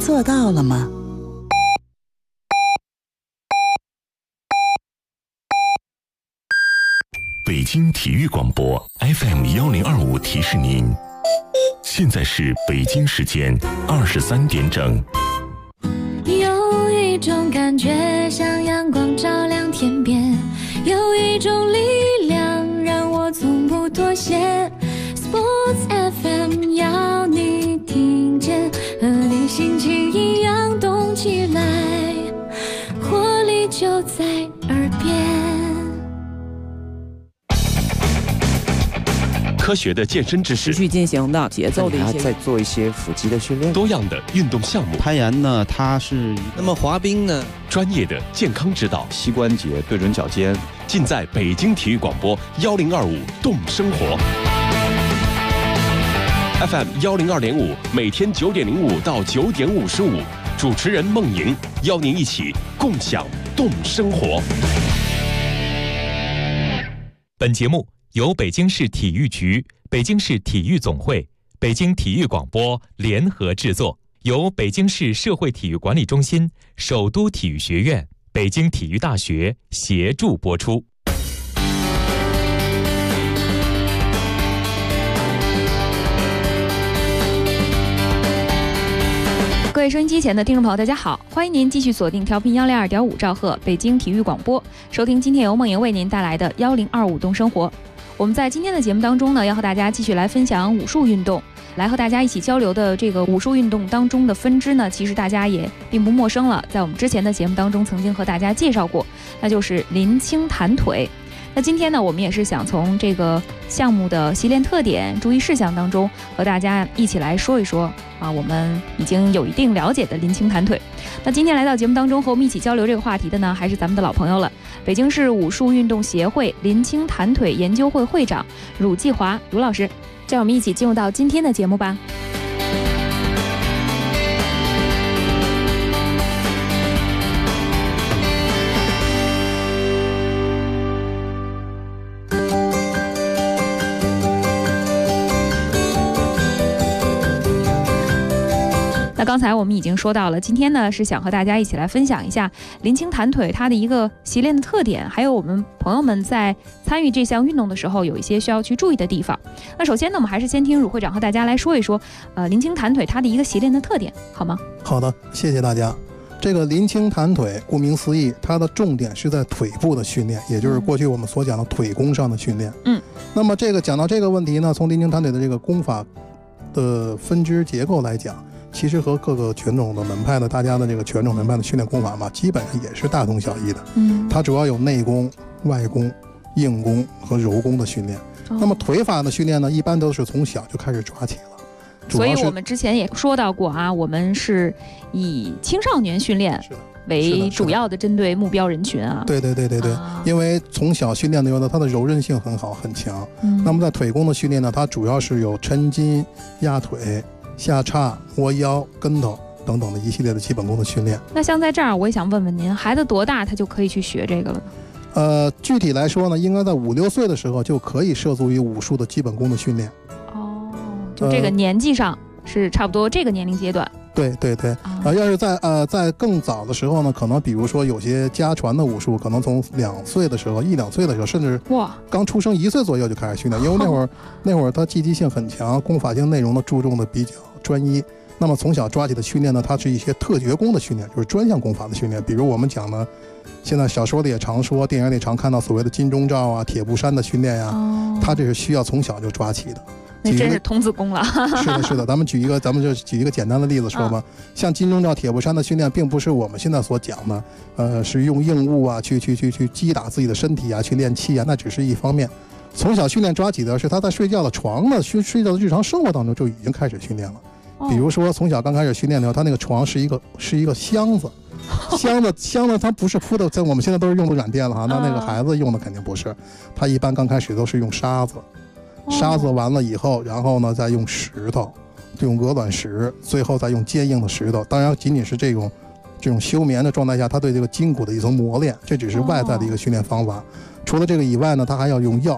做到了吗？ 北京体育广播 FM1025提示您，现在是北京时间23点整。 有一种感觉像阳光照亮天边，有一种力量让我从不妥协。 Sports FM 要你听见，和你心情一样动起来，活力就在耳边。 科学的健身知识， 持续进行的节奏的一些， 再做一些腹肌的训练， 多样的运动项目。 攀岩呢，它是那么滑冰呢， 专业的健康指导， 膝关节对准脚尖， 尽在北京体育广播1025动生活 FM102.5，每天9点05到9点55，主持人孟莹邀您一起共享动生活。 本节目由北京市体育局、北京市体育总会、北京体育广播联合制作，由北京市社会体育管理中心、首都体育学院、北京体育大学协助播出。 各位收音机前的听众朋友，大家好，欢迎您继续锁定调频102.5兆赫北京体育广播，收听今天由孟莹为您带来的1025动生活。我们在今天的节目当中呢，要和大家继续来分享武术运动，来和大家一起交流的这个武术运动当中的分支呢，其实大家也并不陌生了，在我们之前的节目当中曾经和大家介绍过，那就是林青弹腿。那今天呢，我们也是想从这个项目的习练特点、注意事项当中，和大家一起来说一说啊，我们已经有一定了解的林青弹腿。那今天来到节目当中和我们一起交流这个话题的呢，还是咱们的老朋友了，北京市武术运动协会林青弹腿研究会会长鲁继华鲁老师，让我们一起进入到今天的节目吧。刚才我们已经说到了，今天呢是想和大家一起来分享一下林青弹腿它的一个习练的特点，还有我们朋友们在参与这项运动的时候有一些需要去注意的地方。那首先呢，我们还是先听鲁会长和大家来说一说，林青弹腿它的一个习练的特点，好吗？ 好的，谢谢大家。这个林青弹腿，顾名思义，它的重点是在腿部的训练，也就是过去我们所讲的腿功上的训练。那么讲到这个问题呢，从林青弹腿的这个功法的分支结构来讲，其实和各个拳种的门派的大家的这个拳种门派的训练功法嘛，基本上也是大同小异的。它主要有内功、外功、硬功和柔功的训练。那么腿法的训练呢，一般都是从小就开始抓起了。 所以我们之前也说到过啊，我们是以青少年训练为主要的针对目标人群啊。 对，因为从小训练的时候呢，它的柔韧性很好很强。那么在腿功的训练呢，它主要是有抻筋、压腿、下叉、摸腰、跟头等等的一系列的基本功的训练。 那像在这儿，我也想问问您，孩子多大他就可以去学这个了呢？ 具体来说呢，应该在5、6岁的时候就可以涉足于武术的基本功的训练。 就这个年纪上是差不多这个年龄阶段。 对，要是在更早的时候呢，可能比如说有些家传的武术，可能从2岁的时候、1、2岁的时候，甚至刚出生1岁左右就开始训练，因为那会儿它积极性很强，功法性内容呢注重的比较专一。那么从小抓起的训练呢，它是一些特绝功的训练，就是专项功法的训练。比如我们讲的，现在小说里也常说，电影里常看到所谓的金钟罩啊、铁布衫的训练呀，它这是需要从小就抓起的。 那真是童子功了。 是的，咱们就举一个简单的例子说吧，像金钟罩、铁布衫的训练，并不是我们现在所讲的，是用硬物啊去击打自己的身体啊，去练气啊，那只是一方面。从小训练抓起的是他在睡觉的床呢，睡觉的日常生活当中就已经开始训练了。比如说从小刚开始训练的时候，他那个床是一个箱子，箱子它不是铺的，在我们现在都是用的软垫了哈，那个孩子用的肯定不是，他一般刚开始都是用沙子完了以后，然后呢再用石头，用鹅卵石，最后再用坚硬的石头。当然仅仅是这种休眠的状态下，他对这个筋骨的一层磨练，这只是外在的一个训练方法。除了这个以外呢，他还要用药，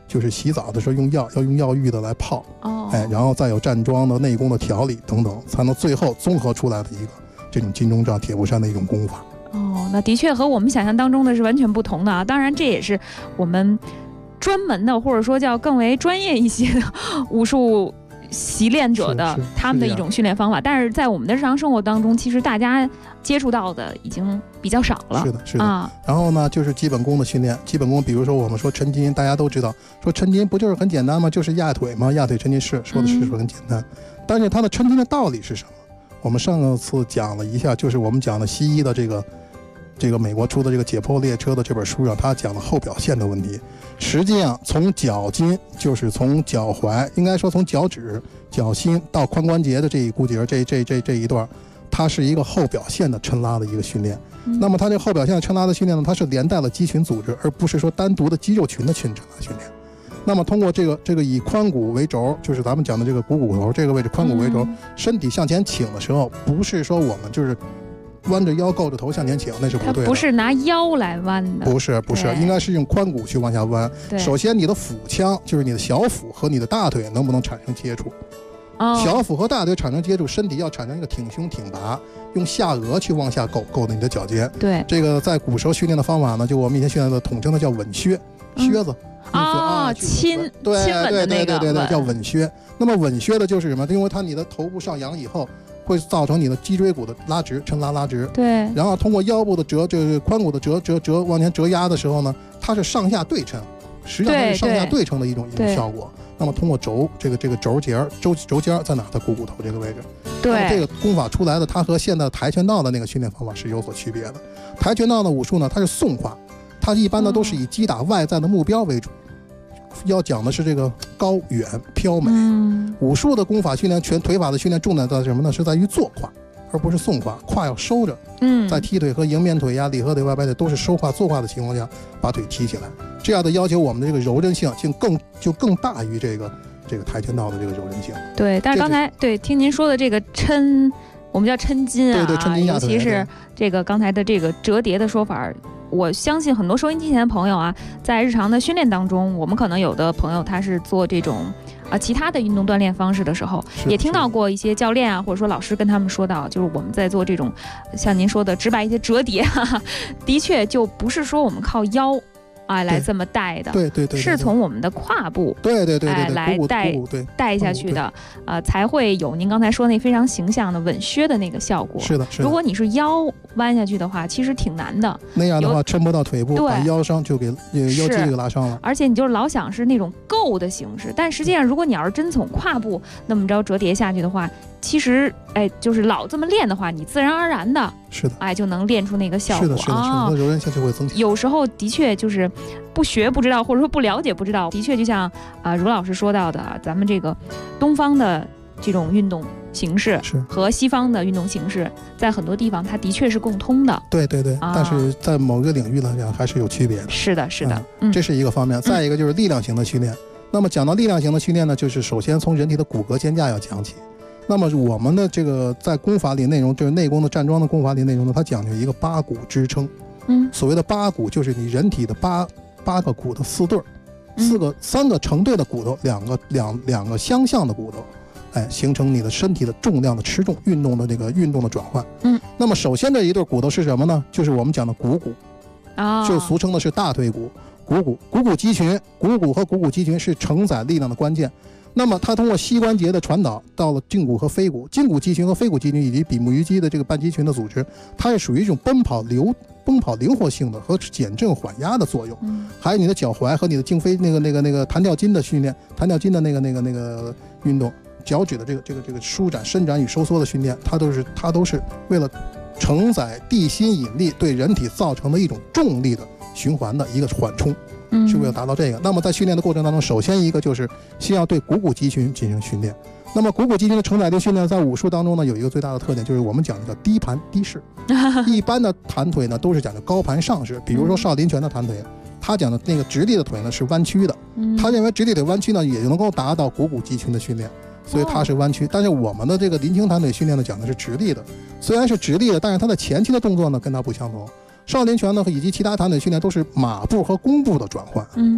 就是洗澡的时候用药要用药浴的来泡，然后再有站桩的内功的调理等等，才能最后综合出来的一个这种金钟罩铁布衫的一种功法。 那的确和我们想象当中的是完全不同的啊！当然，这也是我们专门的，或者说叫更为专业一些的武术习练者的他们的一种训练方法。但是在我们的日常生活当中，其实大家接触到的已经比较少了。 是的啊。然后呢，就是基本功的训练。基本功，比如说我们说抻筋，大家都知道，说抻筋不就是很简单吗？就是压腿吗？压腿抻筋是说的是很简单，但是它的抻筋的道理是什么？我们上次讲了一下，就是我们讲的西医的这个美国出的这个解剖列车的这本书上，他讲了后表现的问题。实际上从脚筋，就是从脚踝，应该说从脚趾、脚心到髋关节的这一股节，这一段，它是一个后表现的抻拉的一个训练。那么它这后表现的抻拉的训练呢，它是连带了肌群组织，而不是说单独的肌肉群的抻拉训练。那么通过这个以髋骨为轴，就是咱们讲的这个股骨头这个位置，髋骨为轴，身体向前倾的时候，不是说我们就是弯着腰够着头向前倾，那是不对的。 它不是拿腰来弯的， 不是，应该是用髋骨去往下弯。首先你的腹腔，就是你的小腹和你的大腿能不能产生接触？小腹和大腿产生接触，身体要产生一个挺胸挺拔，用下颚去往下够的你的脚尖。 对， 这个在骨舌训练的方法呢，就我们以前训练的统称的叫稳靴，靴子。 亲吻的那个， 对，叫稳靴。那么稳靴的就是什么？因为它你的头部上扬以后，会造成你的脊椎骨的拉直，抻拉直。 对。 然后通过腰部的折，就是髋骨的折往前折压的时候呢，它是上下对称，实际上它是上下对称的一种效果。那么通过轴这个轴尖在哪？在股骨头这个位置。 对。 那么这个功法出来的，它和现在跆拳道的那个训练方法是有所区别的。跆拳道的武术呢，它是送化，它一般呢都是以击打外在的目标为主。要讲的是这个高远飘美。武术的功法训练，全腿法的训练重点在什么呢？是在于坐胯，而不是送胯。胯要收着。在踢腿和迎面腿呀、里合腿、外摆腿都是收胯坐胯的情况下，把腿提起来。这样的要求，我们的这个柔韧性就更大于这个跆拳道的这个柔韧性。 对，但是刚才听您说的这个抻，我们叫抻筋啊， 对，抻筋压腿， 尤其是这个刚才的这个折叠的说法。我相信很多收音机前的朋友啊，在日常的训练当中，我们可能有的朋友他是做这种其他的运动锻炼方式的时候，也听到过一些教练啊，或者说老师跟他们说到，就是我们在做这种像您说的直白一些折叠，的确就不是说我们靠腰来这么带的， 对， 是从我们的胯部对来带下去的，才会有您刚才说那非常形象的稳靴的那个效果。 是的。 如果你是腰弯下去的话，其实挺难的。 那样的话，抻不到腿部，把腰伤就给腰肌给拉伤了。 而且你就是老想是那种够的形式，但实际上，如果你要是真从胯部那么着折叠下去的话，其实就是老这么练的话，你自然而然的， 是的， 就能练出那个效果。 是的，柔韧性就会增强。 有时候的确就是不学不知道，或者说不了解不知道。的确就像茹老师说到的，咱们这个东方的这种运动形式和西方的运动形式，在很多地方它的确是共通的。 对，但是在某个领域来讲还是有区别的。 是的， 这是一个方面。再一个就是力量型的训练。那么讲到力量型的训练呢，就是首先从人体的骨骼肩架要讲起。那么我们的这个在功法里内容，就是内功的站桩的功法里内容呢，它讲究一个八股支撑。所谓的八股就是你人体的八个骨的四对，3个成对的骨头，两个相向的骨头，形成你的身体的重量的持重，运动的转换。那么首先这一对骨头是什么呢？就是我们讲的股骨，就俗称的是大腿骨。股骨肌群，股骨和股骨肌群是承载力量的关键。那么它通过膝关节的传导到了胫骨和腓骨，胫骨肌群和腓骨肌群以及比目鱼肌的这个半肌群的组织，它是属于一种奔跑灵活性的和减震缓压的作用。还有你的脚踝和你的胫腓那个弹跳筋的训练，弹跳筋的那个运动，脚趾的这个舒展、伸展与收缩的训练，它都是为了承载地心引力对人体造成的一种重力的循环的一个缓冲。是为了达到这个。那么在训练的过程当中，首先一个就是先要对股骨肌群进行训练。那么股骨肌群的承载力训练在武术当中呢，有一个最大的特点，就是我们讲的叫低盘低式。一般的弹腿呢都是讲的高盘上式，比如说少林拳的弹腿，他讲的那个直立的腿呢是弯曲的，他认为直立腿弯曲呢也能够达到股骨肌群的训练，所以它是弯曲。但是我们的这个林青弹腿训练呢讲的是直立的，虽然是直立的，但是它的前期的动作呢跟它不相同。少林拳呢以及其他弹腿训练都是马步和弓步的转换。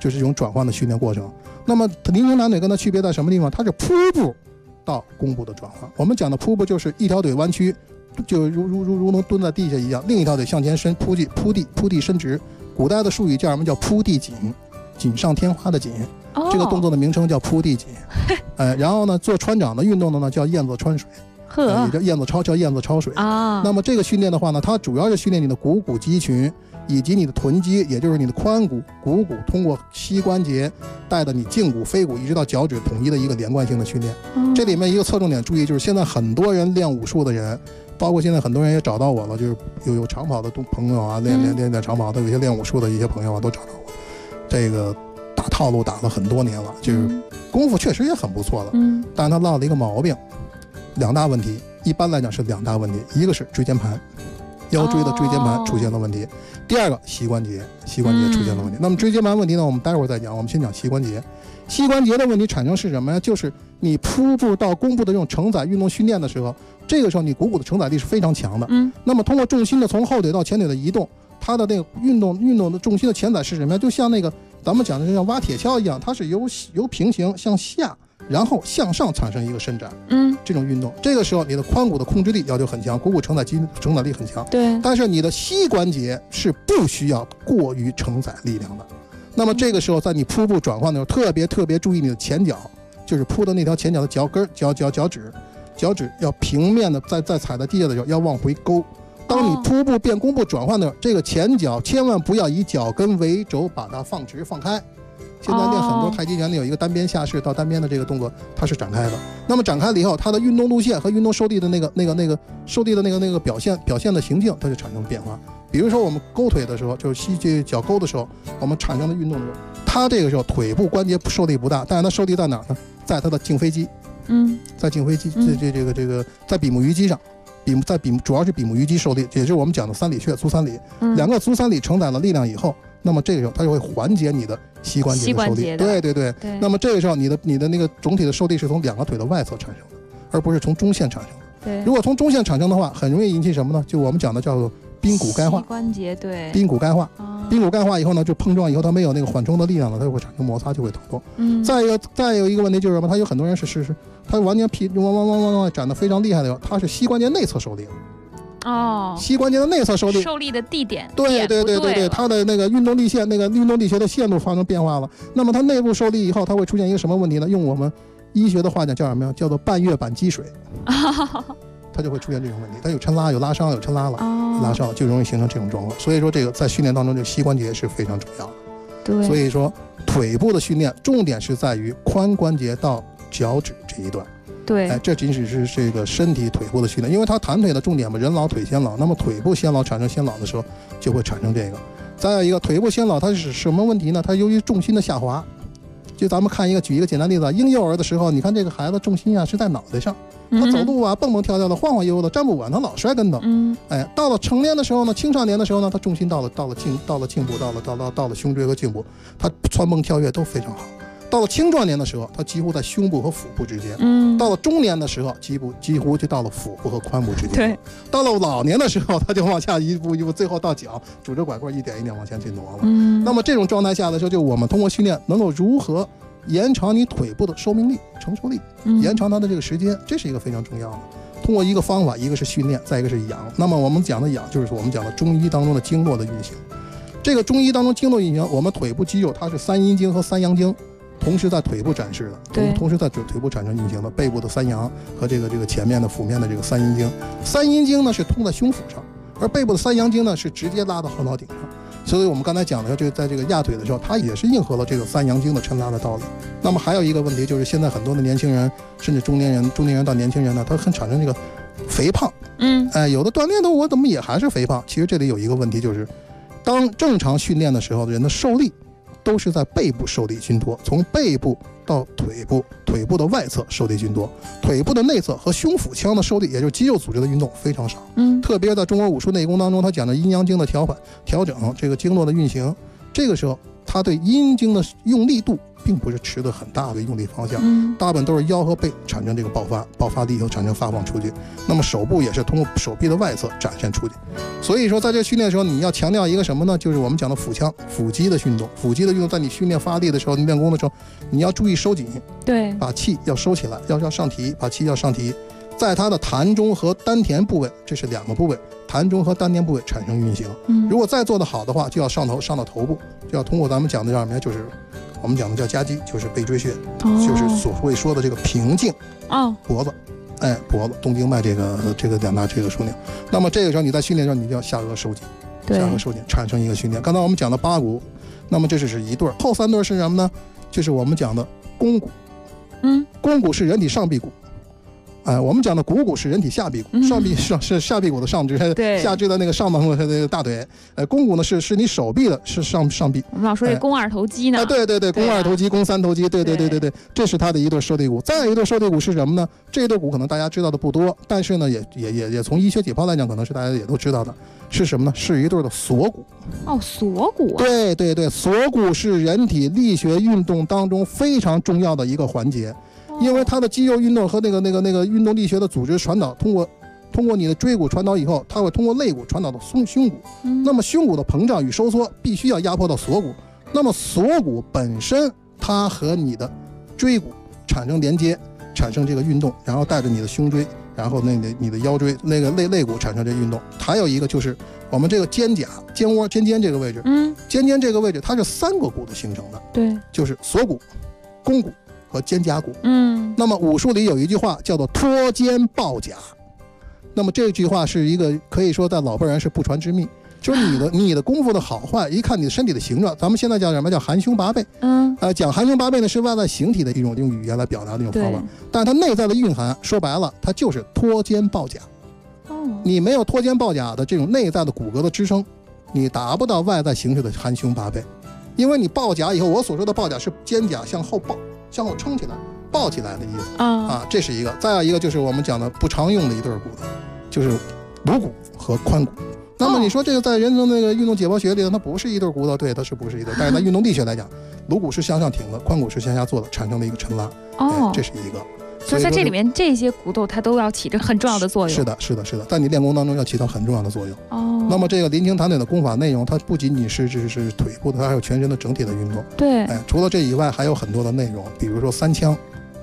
就是这种转换的训练过程。那么菱形短腿跟它区别在什么地方？它是扑步到弓步的转换。我们讲的扑步就是一条腿弯曲，就如能蹲在地下一样，另一条腿向前伸，扑地伸直。古代的术语叫什么？叫扑地锦，锦上添花的锦。这个动作的名称叫扑地锦。然后呢，做穿掌的运动的呢叫燕子穿水。也叫燕子抄水啊。那么这个训练的话呢，它主要是训练你的股骨肌群以及你的臀肌，也就是你的髋骨、股骨，通过膝关节带的你胫骨、腓骨一直到脚趾统一的一个连贯性的训练。这里面一个侧重点注意，就是现在很多人练武术的人，包括现在很多人也找到我了，就是有长跑的朋友啊，练长跑的，有些练武术的一些朋友啊都找到我。这个打套路打了很多年了，就是功夫确实也很不错了，但是他落了一个毛病。2大问题，一般来讲是2大问题，一个是椎间盘，腰椎的椎间盘出现了问题，第二个膝关节出现了问题。那么椎间盘问题呢，我们待会儿再讲，我们先讲膝关节。膝关节的问题产生是什么呀？就是你扑步到弓步的这种承载运动训练的时候，这个时候你股骨的承载力是非常强的。那么通过重心的从后腿到前腿的移动，它的那个运动的重心的前载是什么呀？就像那个咱们讲的是像挖铁锹一样，它是由平行向下，然后向上产生一个伸展，这种运动，这个时候你的髋骨的控制力要求很强，股骨承载力很强，对。但是你的膝关节是不需要过于承载力量的。那么这个时候，在你扑步转换的时候，特别注意你的前脚，就是扑的那条前脚的脚跟、脚趾要平面的，在踩在地下的时候要往回勾。当你扑步变弓步转换的时候，这个前脚千万不要以脚跟为轴把它放直放开。现在练很多太极拳里有一个单边下式到单边的这个动作，它是展开的。那么展开了以后，它的运动路线和运动受力的那个表现的行径，它就产生变化。比如说我们勾腿的时候，就是这脚勾的时候，我们产生的运动的时候，它这个时候腿部关节受力不大，但是它受力在哪儿呢？在它的颈腓肌，在颈腓肌这个在比目鱼肌上。主要是比目鱼肌受力，也就是我们讲的三里穴、足三里，2个足三里承载了力量以后，那么这个时候它就会缓解你的膝关节的受力。对。那么这个时候你的那个总体的受力是从2个腿的外侧产生的，而不是从中线产生的。对，如果从中线产生的话，很容易引起什么呢？就我们讲的叫做髌骨钙化。膝关节对。 髌骨钙化，髌骨钙化以后呢，就碰撞以后它没有那个缓冲的力量了，它就会产生摩擦，就会疼痛。再有一个问题就是什么？它有很多人是它完全往展得非常厉害的时候，它是膝关节内侧受力了。膝关节的内侧受力的地点， 对，它的那个运动力线、那个运动力学的线路发生变化了。那么它内部受力以后，它会出现一个什么问题呢？用我们医学的话讲叫什么呀？叫做半月板积水。它就会出现这种问题，它有抻拉、有拉伤、有抻拉了，拉伤就容易形成这种状况。所以说这个在训练当中，这膝关节是非常重要的。对，所以说腿部的训练重点是在于髋关节到脚趾这一段。对，这仅仅是这个身体腿部的训练，因为它弹腿的重点嘛，人老腿先老，那么腿部先老产生先老的时候，就会产生这个。再有一个腿部先老，它是什么问题呢？它由于重心的下滑，就咱们举一个简单例子，婴幼儿的时候，你看这个孩子重心啊是在脑袋上，他走路啊蹦蹦跳跳的，晃晃悠悠的，站不稳，他老摔跟头。到了成年的时候呢，青少年的时候呢，他重心到了颈部，到了胸椎和颈部，他蹿蹦跳跃都非常好。到了青壮年的时候，他几乎在胸部和腹部之间；到了中年的时候，几乎就到了腹部和髋部之间。对，到了老年的时候，他就往下一步，最后到脚，拄着拐棍一点一点往前去挪了。那么这种状态下的时候，就我们通过训练能够如何延长你腿部的寿命力、承受力，延长它的这个时间，这是一个非常重要的。通过一个方法，一个是训练，再一个是养。那么我们讲的养，就是我们讲的中医当中的经络的运行。这个中医当中经络运行，我们腿部肌肉它是3阴经和3阳经同时在腿部展示的，同时在腿部产生运行的，背部的3阳和这个前面的腹面的这个3阴经。3阴经呢是通在胸腹上，而背部的3阳经呢是直接拉到后脑顶上。所以我们刚才讲的，就在这个压腿的时候，它也是应和了这个3阳经的抻拉的道理。那么还有一个问题就是，现在很多的年轻人，甚至中年人到年轻人呢，他很产生这个肥胖。有的锻炼的我怎么也还是肥胖？其实这里有一个问题，就是当正常训练的时候，人的受力都是在背部受力均多，从背部到腿部，腿部的外侧受力均多，腿部的内侧和胸腹腔的受力，也就是肌肉组织的运动非常少。特别在中国武术内功当中，他讲的阴阳经的调整，这个经络的运行， 这个时候他对阴茎的用力度并不是持的很大的用力方向，大部分都是腰和背产生这个爆发力以后产生发放出去，那么手部也是通过手臂的外侧展现出去。所以说在这训练的时候，你要强调一个什么呢？就是我们讲的腹肌的运动。腹肌的运动在你训练发力的时候，你练功的时候，你要注意收紧，对，把气要收起来，要上提，把气要上提，在它的膻中和丹田部位，这是2个部位，膻中和丹田部位产生运行。如果再做得好的话，就要上到头部，就要通过咱们讲的叫什么呀？就是我们讲的叫夹击，就是背椎穴，就是所谓说的这个平颈，脖子，脖子动静脉这个2大这个枢纽。那么这个时候你在训练的时候，你就要下颚收紧，下颚收紧，产生一个训练。刚才我们讲的八股，那么这是一对，后3对是什么呢？就是我们讲的肱骨，肱骨是人体上臂骨。我们讲的股骨是人体下臂骨，上臂是下臂骨的上肢，下肢的那个上方的那个大腿。肱骨呢是你手臂的是上臂。我们老说这肱2头肌呢。 对，肱2头肌，肱3头肌，对，这是它的一对受力骨。再有一对受力骨是什么呢？这一对骨可能大家知道的不多，但是呢也从医学解剖来讲，可能是大家也都知道的，是什么呢？是一对的锁骨。 锁骨。 对，锁骨是人体力学运动当中非常重要的一个环节。因为它的肌肉运动和那个运动力学的组织传导，通过你的椎骨传导以后，它会通过肋骨传导到胸骨。那么胸骨的膨胀与收缩必须要压迫到锁骨。那么锁骨本身它和你的椎骨产生连接，产生这个运动，然后带着你的胸椎，然后你的腰椎那个肋骨产生这个运动。还有一个就是我们这个肩胛、肩窝、肩这个位置，肩这个位置它是3个骨的形成的，对，就是锁骨、肱骨和肩胛骨。那么武术里有一句话叫做脱肩抱甲，那么这句话是一个可以说在老辈人是不传之秘，就是你的功夫的好坏，一看你的身体的形状，咱们现在叫什么？叫含胸拔背。讲含胸拔背呢是外在形体的一种用语言来表达的一种方法，但是它内在的蕴含，说白了，它就是脱肩抱甲。你没有脱肩抱甲的这种内在的骨骼的支撑，你达不到外在形式的含胸拔背。因为你抱甲以后，我所说的抱甲是肩胛向后抱，向后撑起来，抱起来的意思这是一个。再有一个就是我们讲的不常用的一对骨头，就是颅骨和髋骨。那么你说这个在人的那个运动解剖学里，它不是一对骨头，对，它是不是一对？但是在运动力学来讲，颅骨是向上挺的，髋骨是向下坐的，产生了一个抻拉。这是一个。 所以在这里面，这些骨头它都要起着很重要的作用。 是的，在你练功当中要起到很重要的作用。那么这个临清弹腿的功法内容，它不仅仅是腿部的，它还有全身的整体的运动。对，除了这以外，还有很多的内容，比如说3腔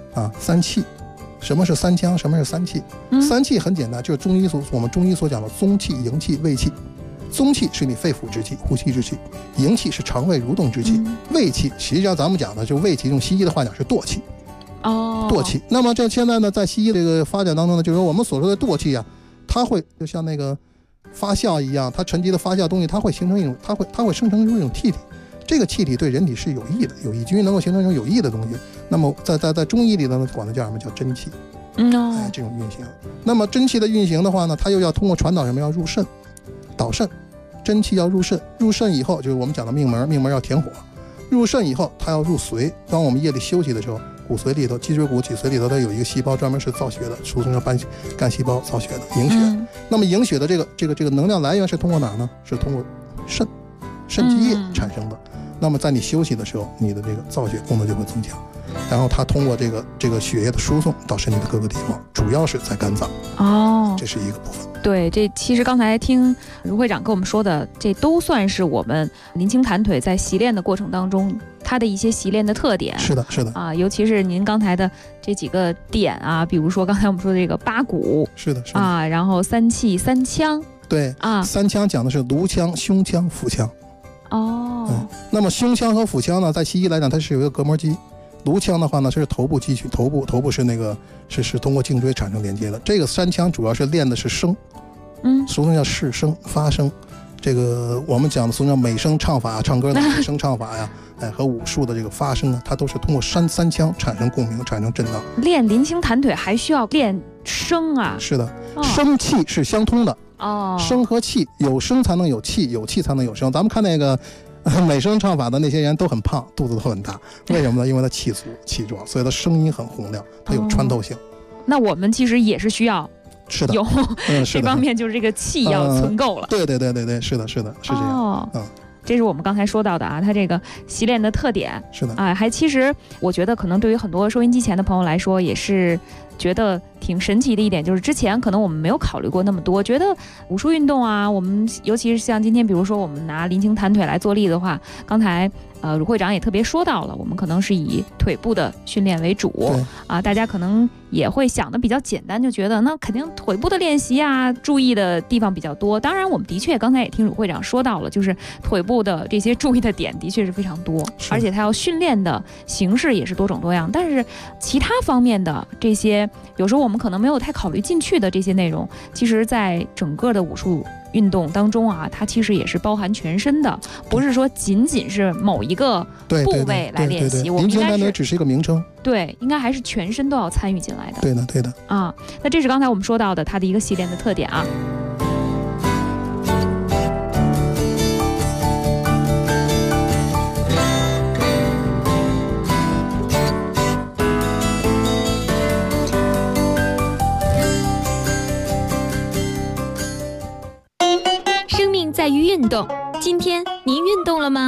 3气。什么是3腔？什么是3气？3气很简单，就是我们中医所讲的宗气、营气、卫气。宗气是你肺腑之气、呼吸之气，营气是肠胃蠕动之气，卫气实际上咱们讲的就卫气，用西医的话讲是惰气。惰气。那么这现在呢，在西医这个发展当中呢，就是说我们所说的惰气它会就像那个发酵一样，它沉积的发酵东西，它会形成一种，它会生成出一种气体。这个气体对人体是有益的，有益菌能够形成一种有益的东西。那么在中医里呢，管它叫什么？叫真气。这种运行。那么真气的运行的话呢，它又要通过传导什么？要入肾，导肾。真气要入肾，入肾以后就是我们讲的命门要填火。入肾以后，它要入髓。当我们夜里休息的时候，骨髓里头，脊椎骨脊髓里头，它有一个细胞专门是造血的，俗称叫干细胞造血的，营血。那么营血的这个能量来源是通过哪呢？是通过肾积液产生的。那么在你休息的时候，你的这个造血功能就会增强，然后它通过这个血液的输送到身体的各个地方，主要是在肝脏。这是一个部分。 对，这其实刚才听卢会长跟我们说的，这都算是我们临清弹腿在习练的过程当中它的一些习练的特点。是的尤其是您刚才的这几个点比如说刚才我们说的这个八股，是的然后3气3腔。对3腔讲的是颅腔、胸腔、腹腔。 那么胸腔和腹腔呢，在西医来讲它是有一个隔膜肌。颅腔的话呢是头部肌群，头部是那个是通过颈椎产生连接的。这个3腔主要是练的是声，俗称叫视声、发声。这个我们讲的俗称叫美声唱法，唱歌的美声唱法呀，和武术的这个发声它都是通过三腔产生共鸣，产生震荡。 练临清弹腿还需要练声是的，声气是相通的。声和气，有声才能有气，有气才能有声。咱们看那个美声唱法的那些人都很胖，肚子都很大，为什么呢？因为他气足气壮，所以他声音很洪亮，它有穿透性。 那我们其实也是需要有这方面，就是这个气要存够了。 对，是的，是这样。 这是我们刚才说到的啊，它这个洗脸的特点。 是的啊，其实我觉得可能对于很多收音机前的朋友来说，也是觉得挺神奇的一点，就是之前可能我们没有考虑过那么多，觉得武术运动啊，我们尤其是像今天，比如说我们拿林青弹腿来做例的话，刚才鲁会长也特别说到了，我们可能是以腿部的训练为主啊，大家可能也会想的比较简单，就觉得那肯定腿部的练习啊，注意的地方比较多。当然，我们的确刚才也听鲁会长说到了，就是腿部的这些注意的点的确是非常多，而且它要训练的形式也是多种多样。但是其他方面的这些，有时候我们可能没有太考虑进去的这些内容，其实在整个的武术运动当中啊，它其实也是包含全身的，不是说仅仅是某一个部位来练习。 林青弹腿只是一个名称， 对，应该还是全身都要参与进来的。 对的啊，那这是刚才我们说到的它的一个洗脸的特点啊。 在于运动，今天您运动了吗？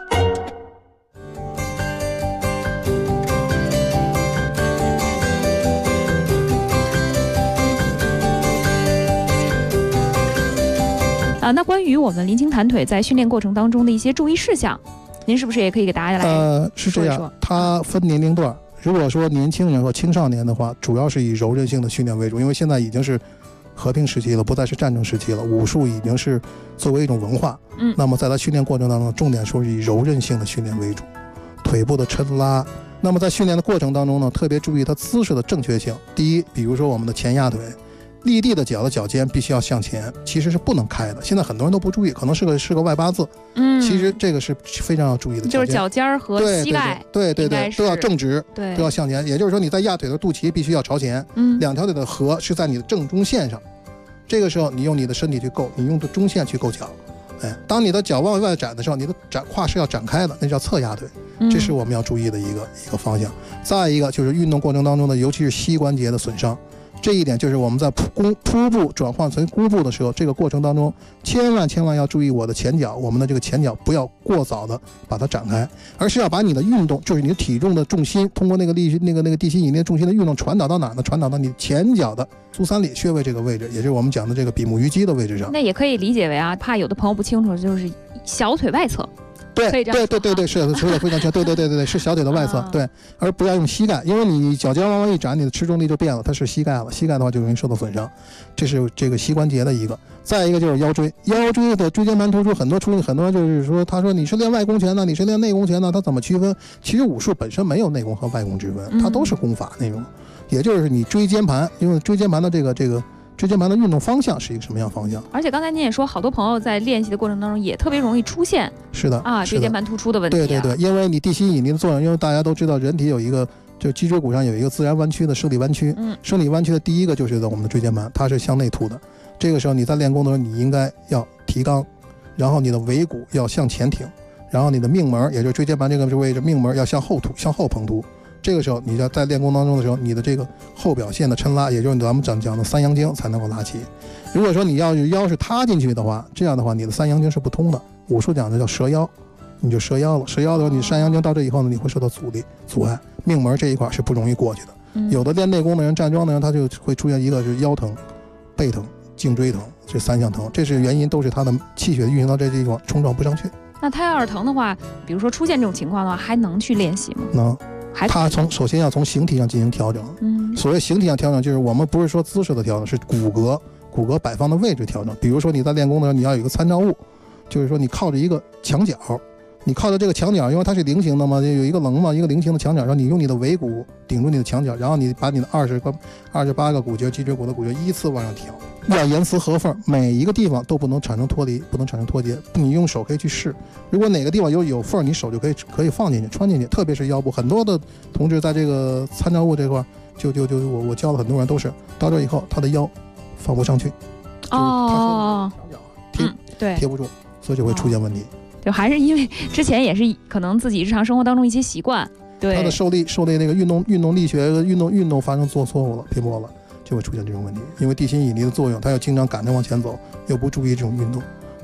那关于我们林青弹腿在训练过程当中的一些注意事项，您是不是也可以给大家来说一说？ 是这样，它分年龄段。如果说年轻人和青少年的话，主要是以柔韧性的训练为主，因为现在已经是和平时期了，不再是战争时期了，武术已经是作为一种文化。那么在它训练过程当中，重点说是以柔韧性的训练为主，腿部的抻拉。那么在训练的过程当中呢，特别注意它姿势的正确性。第一，比如说我们的前压腿，立地的脚的脚尖必须要向前，其实是不能开的。现在很多人都不注意，可能是个外八字。其实这个是非常要注意的， 就是脚尖和膝盖， 对都要正直，都要向前。也就是说你在压腿的肚脐必须要朝前，两条腿的合是在你的正中线上。这个时候你用你的身体去够，你用的中线去够脚。当你的脚往外展的时候，你的胯是要展开的，那叫侧压腿。这是我们要注意的一个方向。再一个就是运动过程当中的，尤其是膝关节的损伤。这一点就是我们在扑步转换成弓步的时候，这个过程当中千万要注意我的前脚，我们的这个前脚不要过早的把它展开，而是要把你的运动，就是你的体重的重心，通过那个地心引力重心的运动传导到哪呢？传导到你前脚的足三里穴位这个位置，也就是我们讲的这个比目鱼肌的位置上。 那也可以理解为啊，怕有的朋友不清楚，就是小腿外侧。 对，是说的非常清，对，是小腿的外侧，对，而不要用膝盖，因为你脚尖往外一展，你的持重力就变了，它是膝盖了，膝盖的话就容易受到损伤，这是这个膝关节的一个。再一个就是腰椎的椎间盘突出，很多人就是说，他说你是练外功拳呢，你是练内功拳呢，他怎么区分？其实武术本身没有内功和外功之分，它都是功法内容，也就是你椎间盘，因为椎间盘的这个椎间盘的运动方向是一个什么样方向？ 而且刚才您也说，好多朋友在练习的过程当中也特别容易出现是的椎间盘突出的问题。 对，因为你地心引力的作用，因为大家都知道人体有一个，就脊椎骨上有一个自然弯曲的生理弯曲。生理弯曲的第一个就是在我们的椎间盘，它是向内凸的。这个时候你在练功的时候，你应该要提肛，然后你的尾骨要向前挺，然后你的命门，也就是椎间盘这个位置，命门要向后凸，向后膨凸。这个时候你在练功当中的时候，你的这个后表线的抻拉，也就是咱们讲的三阳经才能够拉起。如果说你要是腰是塌进去的话，这样的话你的三阳经是不通的。武术讲的叫折腰，你就折腰了。折腰的时候，你三阳经到这以后呢，你会受到阻碍，命门这一块是不容易过去的。有的练内功的人、站桩的人，他就会出现一个是腰疼、背疼、颈椎疼，这三项疼，这是原因，都是他的气血运行到这地方冲撞不上去。 那他要是疼的话，比如说出现这种情况的话，还能去练习吗？ 能。它首先要从形体上进行调整。所谓形体上调整，就是我们不是说姿势的调整，是骨骼摆放的位置调整。比如说你在练功的时候，你要有一个参照物，就是说你靠着一个墙角，你靠着这个墙角，因为它是菱形的嘛，有一个棱嘛，一个菱形的墙角上，你用你的尾骨顶住你的墙角，然后你把你的28个骨节，脊椎骨的骨节依次往上调，要严丝合缝，每一个地方都不能产生脱离，不能产生脱节。你用手可以去试，如果哪个地方有缝，你手就可以放进去穿进去。特别是腰部，很多的同志在这个参照物这块，我教了很多人都是到这以后，他的腰放不上去， 哦， 贴不住，所以就会出现问题。 就还是因为之前也是可能自己日常生活当中一些习惯，对他的受力那个运动力学运动发生做错误了，偏颇了，就会出现这种问题。因为地心引力的作用，他要经常赶着往前走，又不注意这种运动，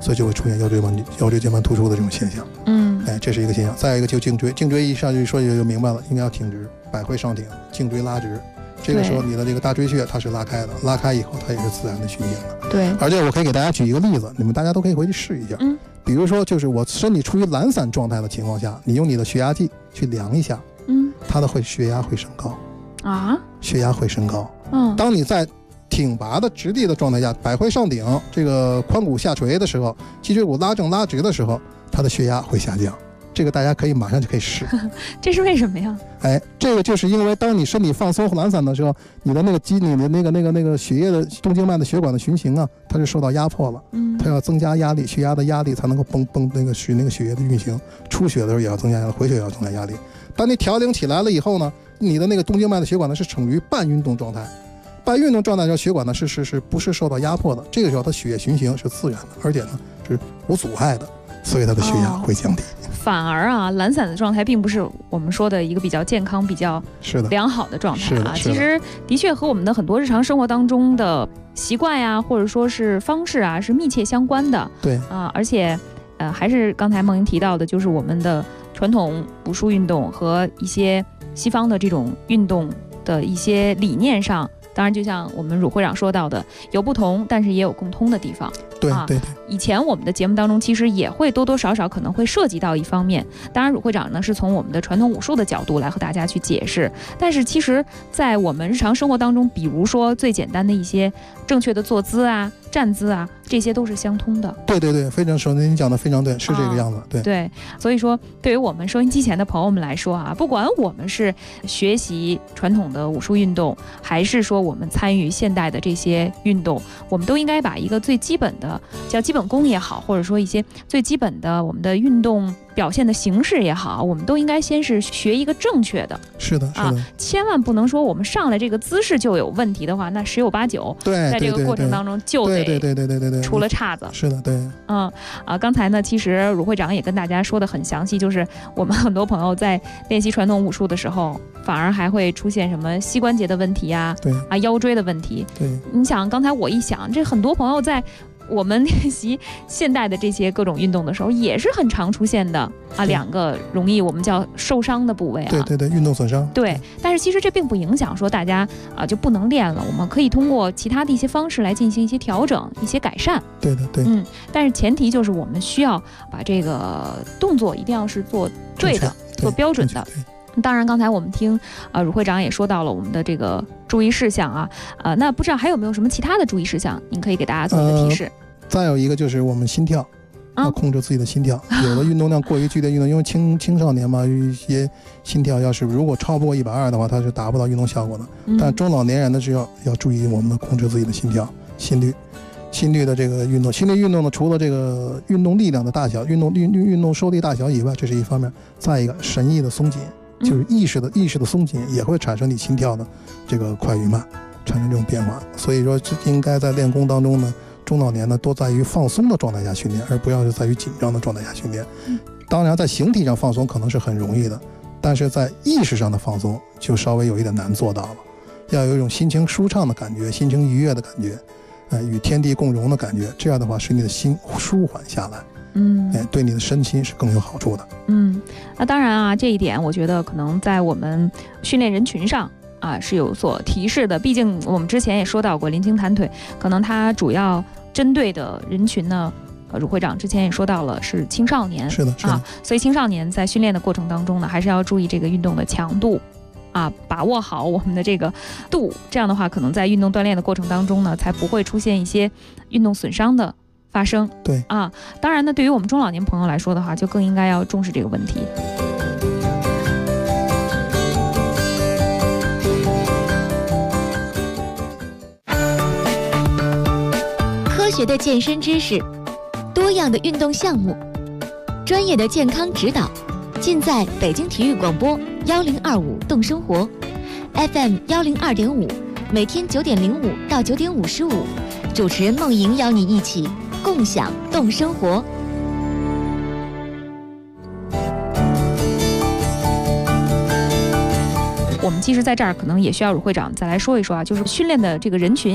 所以就会出现腰椎间盘突出的这种现象。这是一个现象。再一个就颈椎一上去说就明白了，应该要挺直，百会上挺，颈椎拉直。这个时候你的这个大椎穴它是拉开的，拉开以后它也是自然的循行的。 对， 而且我可以给大家举一个例子，你们大家都可以回去试一下。比如说就是我身体处于懒散状态的情况下，你用你的血压计去量一下，它的血压会升高啊，血压会升高。当你在挺拔的直立的状态下，百会上顶，这个髋骨下垂的时候，脊椎骨拉正拉直的时候，它的血压会下降。这个大家可以马上就可以试。 这是为什么呀？ 这个就是因为当你身体放松懒散的时候，你的那个血液的动静脉的血管的循行啊，它是受到压迫了。它要增加压力，血压的压力才能够使那个血液的运行。出血的时候也要增加压力，回血也要增加压力。当你调整起来了以后呢，你的那个动静脉的血管呢是处于半运动状态。半运动状态的时候，血管呢是不是受到压迫的？这个时候它血液循行是自然的，而且呢是无阻碍的，所以它的血压会降低。 反而啊，懒散的状态并不是我们说的一个比较健康、比较良好的状态啊。其实的确和我们的很多日常生活当中的习惯呀，或者说是方式啊，是密切相关的。 对啊，而且还是刚才梦莹提到的，就是我们的传统武术运动和一些西方的这种运动的一些理念上。当然就像我们汝会长说到的，有不同但是也有共通的地方。 对， 以前我们的节目当中其实也会多多少少可能会涉及到一方面，当然汝会长呢是从我们的传统武术的角度来和大家去解释，但是其实在我们日常生活当中，比如说最简单的一些正确的坐姿啊、站姿啊，这些都是相通的。 对，非常首先你讲的非常对，是这个样子。 对，所以说对于我们收音机前的朋友们来说啊，不管我们是学习传统的武术运动，还是说我们参与现代的这些运动，我们都应该把一个最基本的叫基本功也好，或者说一些最基本的我们的运动表现的形式也好，我们都应该先是学一个正确的。 是的， 千万不能说我们上来这个姿势就有问题的话，那十有八九在这个过程当中就得出了岔子。 是的，对。 刚才呢，其实汝会长也跟大家说的很详细，就是我们很多朋友在练习传统武术的时候，反而还会出现什么膝关节的问题呀，腰椎的问题。 对， 你想刚才我一想，这很多朋友在我们练习现代的这些各种运动的时候，也是很常出现的啊，两个容易我们叫受伤的部位啊。 对，运动损伤。 对，但是其实这并不影响说大家就不能练了，我们可以通过其他的一些方式来进行一些调整、一些改善。 对。 但是前提就是我们需要把这个动作一定要是做对的、做标准的。当然，刚才我们听汝会长也说到了我们的这个注意事项啊，那不知道还有没有什么其他的注意事项，您可以给大家做一个提示。 再有一个就是我们心跳，要控制自己的心跳。有的运动量过于剧烈运动，因为青少年嘛，有一些心跳要是如果超不过120的话，它是达不到运动效果的。但中老年人的是要注意我们的控制自己的心跳、心率的这个运动。心率运动呢，除了这个运动力量的大小、运动受力大小以外，这是一方面。再一个神意的松紧。就是意识的松紧也会产生你心跳的这个快与慢，产生这种变化。所以说应该在练功当中呢，中老年呢多在于放松的状态下训练，而不要是在于紧张的状态下训练。当然在形体上放松可能是很容易的，但是在意识上的放松就稍微有一点难做到了。要有一种心情舒畅的感觉，心情愉悦的感觉，与天地共融的感觉，这样的话使你的心舒缓下来。对你的身心是更有好处的。 那当然啊，这一点我觉得可能在我们训练人群上是有所提示的。毕竟我们之前也说到过，林青弹腿可能它主要针对的人群呢，汝会长之前也说到了是青少年。 是的。 所以青少年在训练的过程当中呢，还是要注意这个运动的强度把握好我们的这个度，这样的话可能在运动锻炼的过程当中呢，才不会出现一些运动损伤的发生。 对当然呢，对于我们中老年朋友来说的话，就更应该要重视这个问题。 科学的健身知识，多样的运动项目，专业的健康指导，尽在北京体育广播1025动生活 FM 102.5，每天9点05到9点55，主持人梦莹邀你一起共享动生活。 我们其实在这儿可能也需要汝会长再来说一说就是训练的这个人群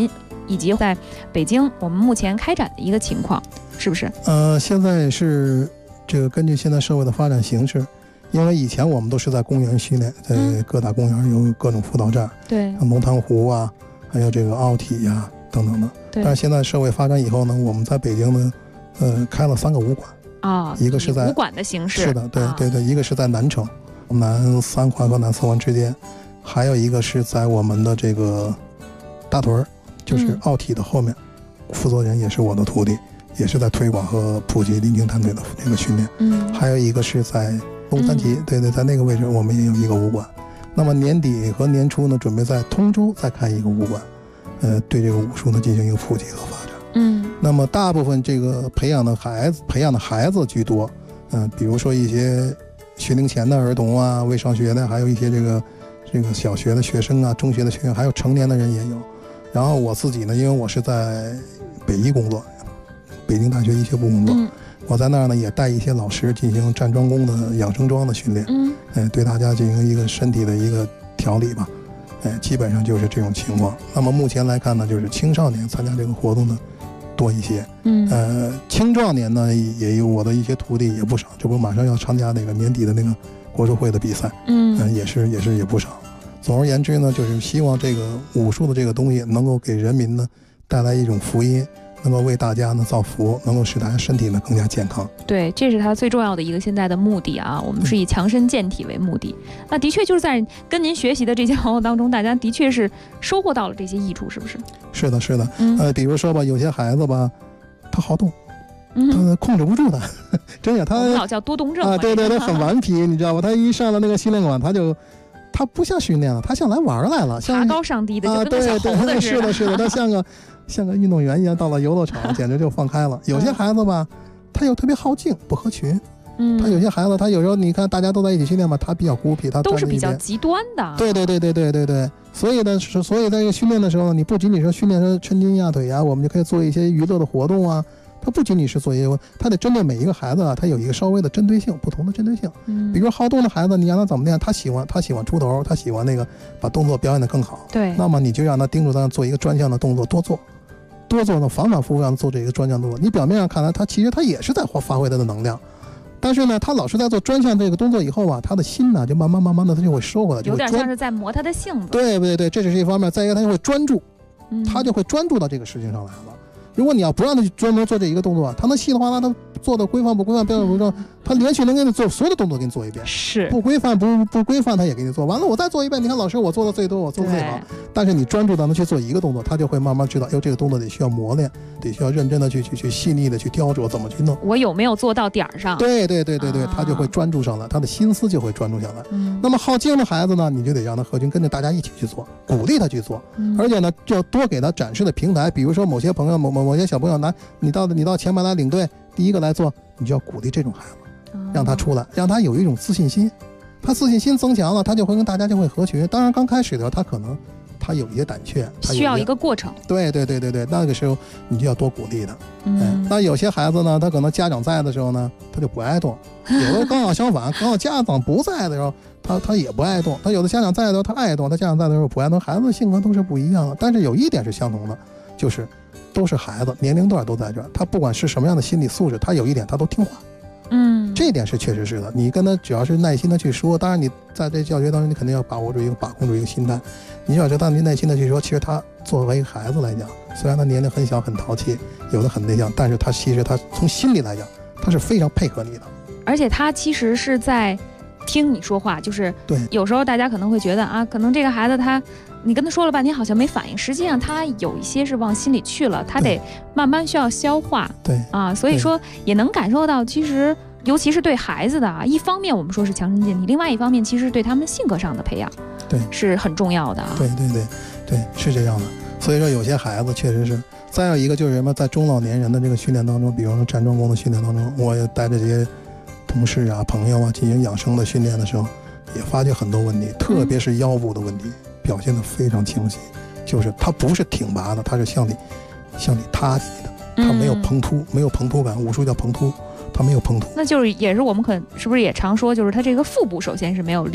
以及在北京我们目前开展的一个情况，是不是？ 现在是这个根据现在社会的发展形势，因为以前我们都是在公园训练，在各大公园有各种辅导站， 对， 像龙潭湖啊，还有这个奥体呀、等等的。但是现在社会发展以后呢，我们在北京呢，开了3个武馆啊， 一个是在武馆的形式， 是的，对对对，一个是在南城南3环和南4环之间，还有一个是在我们的这个大屯，就是奥体的后面，负责人也是我的徒弟，也是在推广和普及临近弹腿的这个训练。还有一个是在东三旗，对对，在那个位置我们也有一个武馆。那么年底和年初呢，准备在通州再开一个武馆，对这个武术呢进行一个普及和发展。那么大部分这个培养的孩子居多，比如说一些学龄前的儿童啊，未上学的，还有一些这个小学的学生啊，中学的学生，还有成年的人也有。然后我自己呢，因为我是在北医工作，北京大学医学部工作，我在那儿呢也带一些老师进行站桩功的养生桩的训练，对大家进行一个身体的一个调理吧，基本上就是这种情况。那么目前来看呢，就是青少年参加这个活动呢多一些，青壮年呢也有我的一些徒弟也不少，这不马上要参加那个年底的那个国术会的比赛，也不少。总而言之呢，就是希望这个武术的这个东西能够给人民呢带来一种福音，能够为大家呢造福，能够使大家身体呢更加健康。 对，这是他最重要的一个现在的目的啊，我们是以强身健体为目的。那的确就是在跟您学习的这些朋友当中，大家的确是收获到了这些益处，是不是？ 是的，是的。比如说吧，有些孩子吧，他好动，他控制不住他，真的，他老叫多动症啊，对对，他很顽皮，你知道吧？他一上了那个训练馆，他不像训练了，他像来玩来了，像爬高上低的，就跟小猴子似的。 是的，他像个运动员一样，到了游乐场简直就放开了。有些孩子吧，他又特别好静，不合群。他有些孩子，他有时候你看大家都在一起训练嘛，他比较孤僻，他都是比较极端的。 对。所以在这个训练的时候，你不仅仅是训练说抻筋压腿啊，我们就可以做一些娱乐的活动啊。它不仅仅是做一些，它得针对每一个孩子啊，它有一个稍微的针对性，不同的针对性。比如好动的孩子，你让他怎么练，他喜欢出头，他喜欢那个把动作表演得更好。 对， 那么你就让他盯住他做一个专项的动作，多做呢，反反复复让他做这个专项动作。你表面上看来，他其实他也是在发挥他的能量，但是呢，他老是在做专项这个动作以后啊，他的心呢就慢慢的他就会收回来， 有点像是在磨他的性子。 对，这是一方面。再一个，他就会专注，他就会专注到这个事情上来了。如果你要不让他去专门做这一个动作，他能细的话，他做的规范不规范，标准不标准，他连续能给你做所有的动作，给你做一遍。 是不规范不规范，他也给你做完了，我再做一遍。你看老师，我做的最多，我做的最好。但是你专注到能去做一个动作，他就会慢慢知道，这个动作得需要磨练，得需要认真的去细腻的去雕琢，怎么去弄。 我有没有做到点儿上？ 对，他就会专注上来，他的心思就会专注下来。那么好静的孩子呢，你就得让他合群，跟着大家一起去做，鼓励他去做，而且呢，就要多给他展示的平台。比如说某些朋友某些小朋友来，你到前面来领队，第一个来做，你就要鼓励这种孩子，让他出来，让他有一种自信心。他自信心增强了，他就会跟大家就会合群。当然刚开始的时候，他可能他有一些胆怯， 需要一个过程。 对，那个时候你就要多鼓励他。那有些孩子呢，他可能家长在的时候呢，他就不爱动；有的刚好相反，刚好家长不在的时候，他也不爱动。他有的家长在的时候他爱动，他家长在的时候不爱动。孩子的性格都是不一样的，但是有一点是相同的，就是都是孩子，年龄段都在这儿。他不管是什么样的心理素质，他有一点他都听话。这一点是确实是的。你跟他只要是耐心的去说，当然你在这教学当中，你肯定要把控住一个心态。你要知道，你耐心的去说，其实他作为一个孩子来讲，虽然他年龄很小很淘气，有的很内向，但是他其实他从心里来讲，他是非常配合你的。 而且他其实是在听你说话，就是对。有时候大家可能会觉得啊，可能这个孩子你跟他说了半天好像没反应，实际上他有一些是往心里去了，他得慢慢需要消化。 对啊，所以说也能感受到，其实尤其是对孩子的啊，一方面我们说是强身健体，另外一方面其实对他们性格上的培养， 对， 是很重要的啊。 对，是这样的。所以说有些孩子确实是。再有一个就是什么，在中老年人的这个训练当中，比如说站桩功的训练当中，我也带着这些同事啊、朋友啊进行养生的训练的时候，也发觉很多问题，特别是腰部的问题表现得非常清晰，就是它不是挺拔的，它是向里塌底的，它没有膨突，没有膨突感。武术叫膨突，它没有膨突。 那就是也是我们是不是也常说，就是它这个腹部首先是没有力的。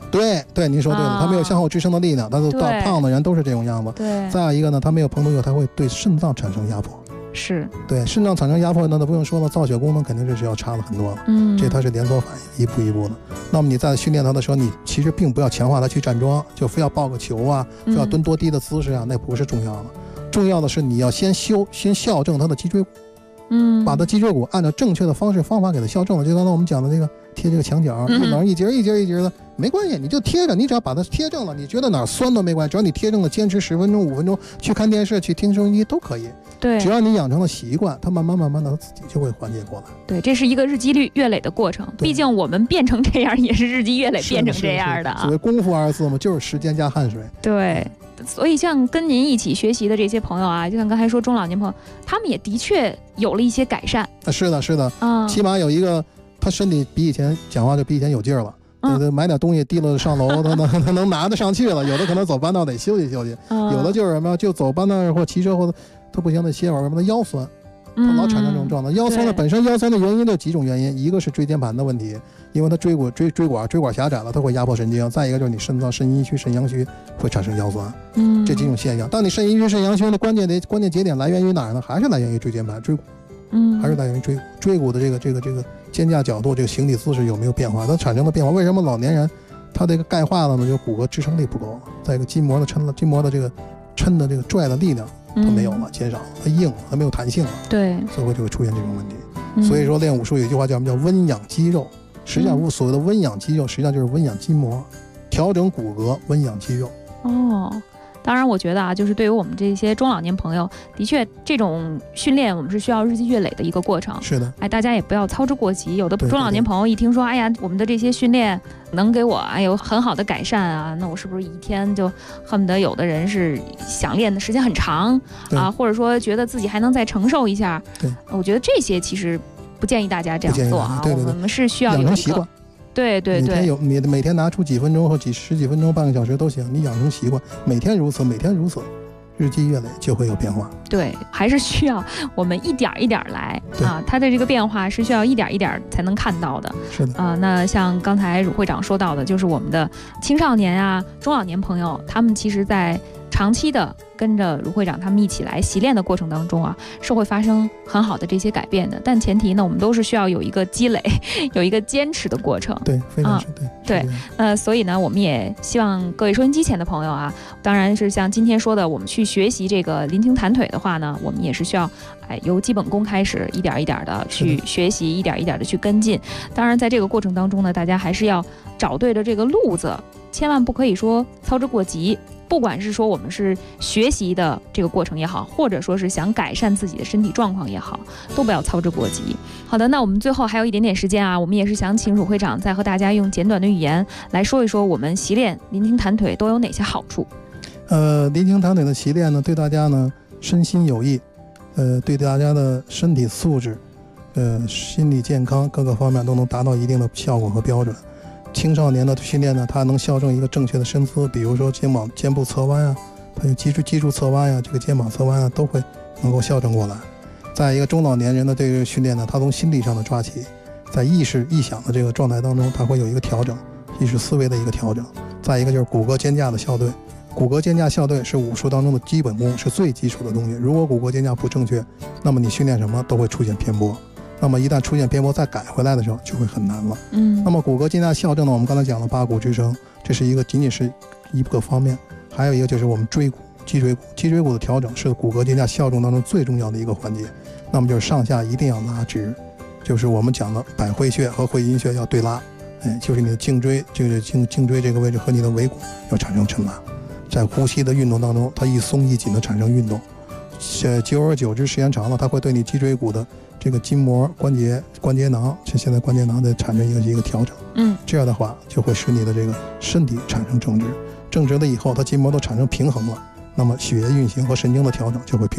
对，您说对了，他没有向后支撑的力量，他到胖的人都是这种样子。 对， 再有一个呢，他没有膨度，他会对肾脏产生压迫。 是， 对，肾脏产生压迫，那不用说了，造血功能肯定是要差了很多了。这它是连锁反应，一步一步的。那么你在训练它的时候，你其实并不要强化它去站桩，就非要抱个球啊，非要蹲多低的姿势啊，那不是重要的。重要的是你要先校正它的脊椎骨，把它脊椎骨按照正确的方法给它校正了。就刚才我们讲的这个贴这个墙角，不能一节的，没关系，你就贴着，你只要把它贴正了，你觉得哪儿酸都没关系，只要你贴正了，坚持10分钟、5分钟，去看电视、去听收音机都可以。 对， 只要你养成了习惯，它慢慢的自己就会缓解过来。 对，这是一个日积月累的过程。毕竟我们变成这样，也是日积月累变成这样的啊。 所谓功夫2个字嘛，就是时间加汗水。 对。所以像跟您一起学习的这些朋友啊，就像刚才说中老年朋友，他们也的确有了一些改善。 是的，起码有一个，他身体比以前讲话就比以前有劲儿了。买点东西提了上楼，他能拿得上去了。有的可能走半道得休息休息，有的就是什么，就走半道或骑车或他不行得歇会儿，什么他腰酸，他老产生这种状态。腰酸的本身腰酸的原因就几种原因，一个是椎间盘的问题，因为他椎管狭窄了，它会压迫神经；再一个就是你肾脏肾阴虚、肾阳虚会产生腰酸。这几种现象。当你肾阴虚、肾阳虚的关键节点来源于哪儿呢？还是来源于椎间盘、椎骨。还是来源于椎骨的这个肩架角度，这个形体姿势有没有变化？它产生了变化。为什么老年人他这个钙化了呢？就骨骼支撑力不够，再一个筋膜的这个抻的这个拽的力量它没有了，减少了，它硬了，它没有弹性了。 对， 所以就会出现这种问题。所以说练武术有一句话叫什么？叫温养肌肉。实际上所谓的温养肌肉，实际上就是温养筋膜，调整骨骼，温养肌肉。 当然我觉得啊，就是对于我们这些中老年朋友，的确这种训练我们是需要日积月累的一个过程。 是的， 大家也不要操之过急。有的中老年朋友一听说，哎呀，我们的这些训练能给我有很好的改善啊，那我是不是一天就恨不得有的人是想练的时间很长啊，或者说觉得自己还能再承受一下。 对， 我觉得这些其实不建议大家这样做啊。 对， 我们是需要有一个养成习惯。 对， 每天拿出几分钟或十几分钟、半个小时都行，你养成习惯，每天如此，日积月累就会有变化。 对，还是需要我们一点一点来啊，它的这个变化是需要一点一点才能看到的。 是的啊，那像刚才汝会长说到的，就是我们的青少年啊、中老年朋友，他们其实在长期的跟着汝会长他们一起来习练的过程当中啊，是会发生很好的这些改变的。但前提呢，我们都是需要有一个积累，有一个坚持的过程。 对，非常是对。所以呢，我们也希望各位收音机前的朋友啊，当然是像今天说的，我们去学习这个临清弹腿的话呢，我们也是需要由基本功开始，一点一点的去学习，一点一点的去跟进。当然，在这个过程当中呢，大家还是要找对了这个路子，千万不可以说操之过急。不管是说我们是学习的这个过程也好，或者说是想改善自己的身体状况也好，都不要操之过急。好的，那我们最后还有一点点时间啊，我们也是想请汝会长再和大家用简短的语言来说一说我们习练临清弹腿都有哪些好处。 临清弹腿的习练呢，对大家呢身心有益，对大家的身体素质，心理健康各个方面都能达到一定的效果和标准。青少年的训练呢，它能校正一个正确的身姿，比如说肩部侧弯啊，它有脊柱侧弯呀，这个肩膀侧弯啊，都会能够校正过来。再一个中老年人的这个训练呢，它从心理上的抓起，在意识臆想的这个状态当中，它会有一个调整，意识思维的一个调整。再一个就是骨骼肩架的校对，骨骼肩架校对是武术当中的基本功，是最基础的东西。如果骨骼肩架不正确，那么你训练什么都会出现偏颇。那么一旦出现偏颇再改回来的时候就会很难了。那么骨骼肩架校正呢，我们刚才讲了八股支撑，这是仅仅是一个方面，还有一个就是我们椎骨、脊椎骨的调整是骨骼肩架校正当中最重要的一个环节。那么就是上下一定要拉直，就是我们讲的百会穴和会阴穴要对拉，就是你的颈椎这个位置和你的尾骨要产生抻拉，在呼吸的运动当中，它一松一紧的产生运动，久而久之时间长了，它会对你脊椎骨的这个筋膜、关节囊，现在关节囊的产生一个调整，这样的话就会使你的这个身体产生正直了以后，它筋膜都产生平衡了，那么血液运行和神经的调整就会平和。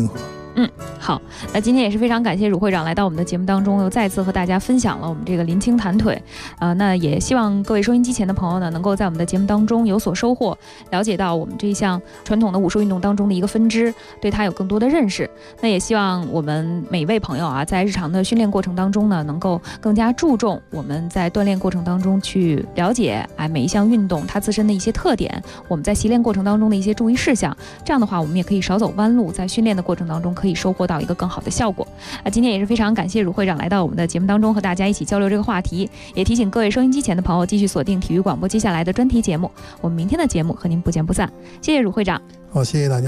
好，那今天也是非常感谢汝会长来到我们的节目当中，又再次和大家分享了我们这个林青弹腿。那也希望各位收音机前的朋友呢，能够在我们的节目当中有所收获，了解到我们这一项传统的武术运动当中的一个分支，对它有更多的认识。那也希望我们每一位朋友啊，在日常的训练过程当中呢，能够更加注重我们在锻炼过程当中去了解每一项运动它自身的一些特点，我们在习练过程当中的一些注意事项。这样的话，我们也可以少走弯路，在训练的过程当中可以收获到一个更好的效果。今天也是非常感谢汝会长来到我们的节目当中，和大家一起交流这个话题，也提醒各位收音机前的朋友继续锁定体育广播接下来的专题节目。我们明天的节目和您不见不散。谢谢汝会长。 好，谢谢大家。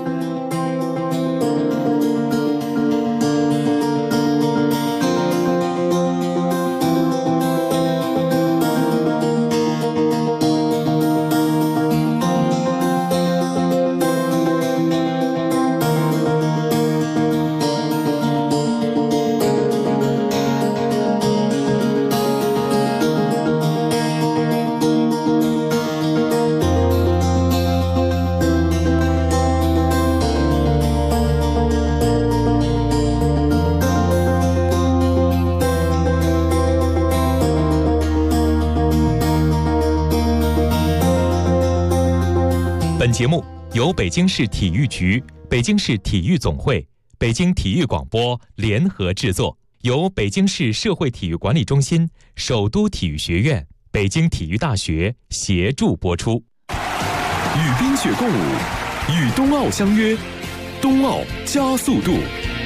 本节目由北京市体育局、北京市体育总会、北京体育广播联合制作，由北京市社会体育管理中心、首都体育学院、北京体育大学协助播出。 与冰雪共舞，与冬奥相约，冬奥加速度。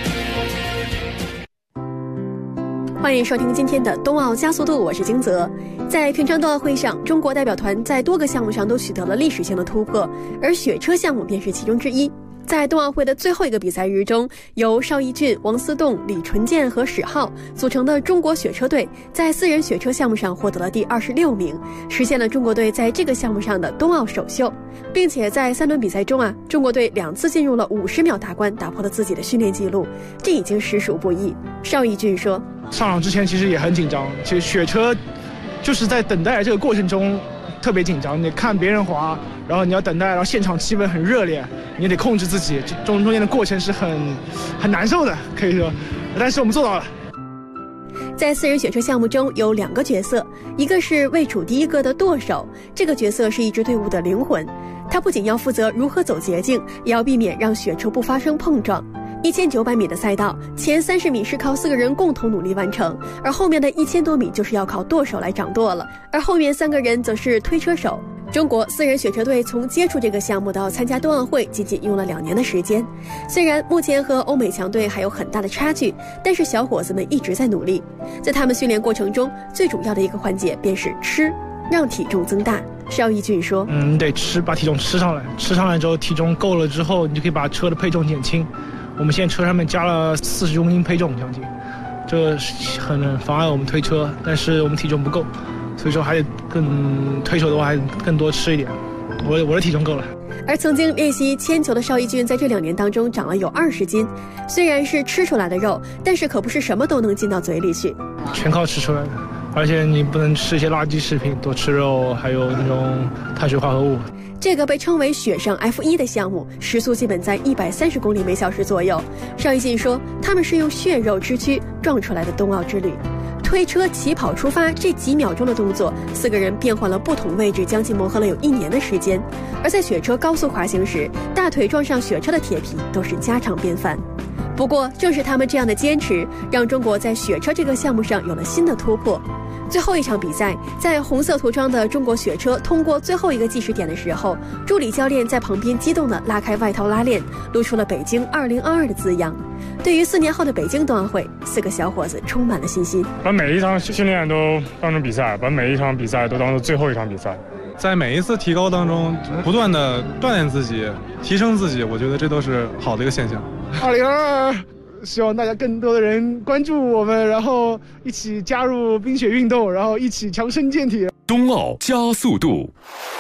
欢迎收听今天的冬奥加速度，我是金泽。在平昌冬奥会上，中国代表团在多个项目上都取得了历史性的突破，而雪车项目便是其中之一。在冬奥会的最后一个比赛日中，由邵逸峻、王思栋、李纯健和史浩组成的中国雪车队在4人雪车项目上获得了第26名，实现了中国队在这个项目上的冬奥首秀。并且在3轮比赛中中国队2次进入了50秒大关，打破了自己的训练记录，这已经实属不易。邵逸峻说， 上场之前其实也很紧张，其实雪车就是在等待这个过程中特别紧张，你看别人滑，然后你要等待，然后现场气氛很热烈，你也得控制自己，中间的过程是很难受的，可以说，但是我们做到了。 在4人雪车项目中有2个角色，一个是位处第一个的舵手，这个角色是一支队伍的灵魂，他不仅要负责如何走捷径，也要避免让雪车不发生碰撞。1900米的赛道，前30米是靠4个人共同努力完成，而后面的1000多米就是要靠舵手来掌舵了，而后面3个人则是推车手。中国4人雪车队从接触这个项目到参加冬奥会仅仅用了2年的时间，虽然目前和欧美强队还有很大的差距，但是小伙子们一直在努力。在他们训练过程中，最主要的一个环节便是吃，让体重增大。邵逸峻说， 你得吃，把体重吃上来，吃上来之后体重够了之后，你就可以把车的配重减轻。我们现在车上面加了40公斤配重将近，这很妨碍我们推车，但是我们体重不够，所以说还得推手的话还更多吃一点。我的体重够了。 而曾经练习铅球的邵逸峻在这2年当中长了有20斤，虽然是吃出来的肉，但是可不是什么都能进到嘴里去， 全靠吃出来的。而且你不能吃一些垃圾食品，多吃肉，还有那种碳水化合物。 这个被称为雪上 F1 的项目，时速基本在130公里每小时左右。邵逸峻说，他们是用血肉之躯撞出来的冬奥之旅。推车起跑出发这几秒钟的动作，4个人变换了不同位置，将近磨合了有1年的时间。而在雪车高速滑行时，大腿撞上雪车的铁皮都是家常便饭。不过正是他们这样的坚持，让中国在雪车这个项目上有了新的突破。最后一场比赛，在红色涂装的中国雪车通过最后一个计时点的时候，助理教练在旁边激动地拉开外套拉链，露出了北京2022的字样。对于4年后的北京冬奥会，4个小伙子充满了信心， 把每一场训练都当成比赛，把每一场比赛都当做最后一场比赛， 在每一次提高当中不断地锻炼自己，提升自己，我觉得这都是好的一个现象。 2022希望大家更多的人关注我们，然后一起加入冰雪运动，然后一起强身健体。 冬奥加速度。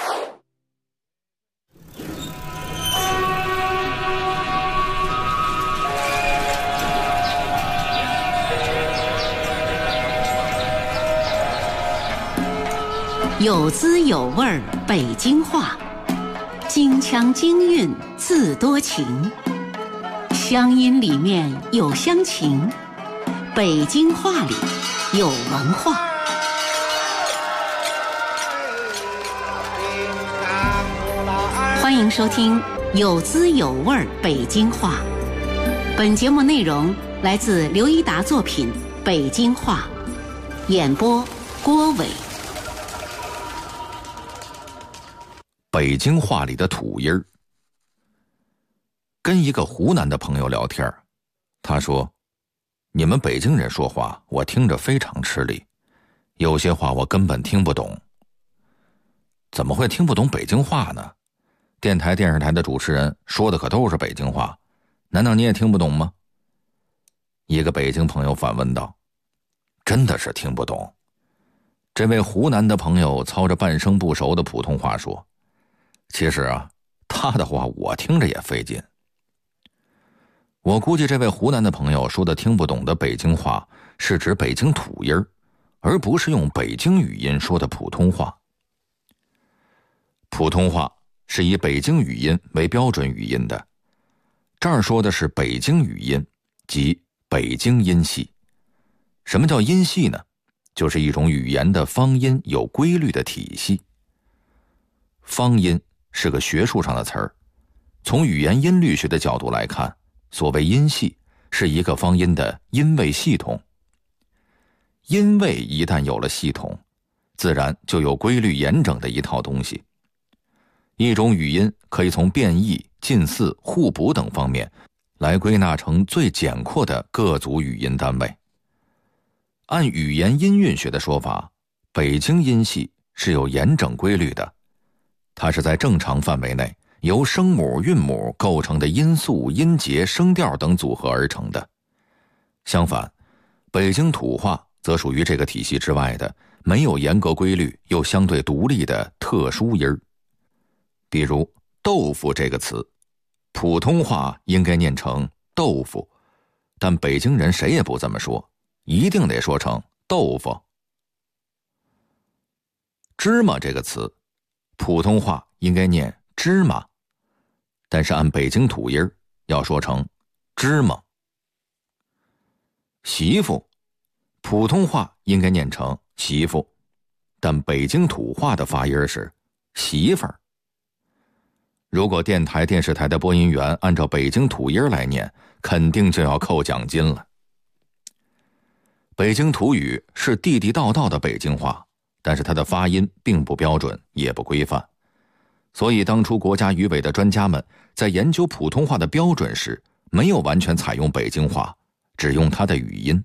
有滋有味儿北京话，京腔京韵自多情。 乡音里面有乡情，北京话里有文化。欢迎收听有滋有味北京话。本节目内容来自刘一达作品《北京话》，演播郭伟。 北京话里的土音儿。跟一个湖南的朋友聊天，他说：“你们北京人说话，我听着非常吃力，有些话我根本听不懂。”怎么会听不懂北京话呢？电台、电视台的主持人说的可都是北京话，难道你也听不懂吗？一个北京朋友反问道：“真的是听不懂。”这位湖南的朋友操着半生不熟的普通话说：“其实啊，他的话我听着也费劲。”我估计这位湖南的朋友说的听不懂的北京话是指北京土音儿，而不是用北京语音说的普通话。普通话是以北京语音为标准语音的，这儿说的是北京语音，即北京音系。什么叫音系呢？就是一种语言的方音有规律的体系。方音是个学术上的词儿，从语言音律学的角度来看，所谓音系是一个方音的音位系统。音位一旦有了系统，自然就有规律严整的一套东西。一种语音可以从变异、近似、互补等方面来归纳成最简括的各组语音单位。按语言音韵学的说法，北京音系是有严整规律的，它是在正常范围内由声母、韵母构成的音素、音节、声调等组合而成的。相反，北京土话则属于这个体系之外的没有严格规律又相对独立的特殊音儿。比如豆腐这个词，普通话应该念成豆腐，但北京人谁也不这么说，一定得说成豆腐。芝麻这个词，普通话应该念芝麻，但是按北京土音要说成芝麻。媳妇，普通话应该念成媳妇，但北京土话的发音是媳妇儿。如果电台、电视台的播音员按照北京土音来念，肯定就要扣奖金了。北京土语是地地道道的北京话，但是它的发音并不标准，也不规范。所以当初国家语委的专家们在研究普通话的标准时，没有完全采用北京话，只用它的语音。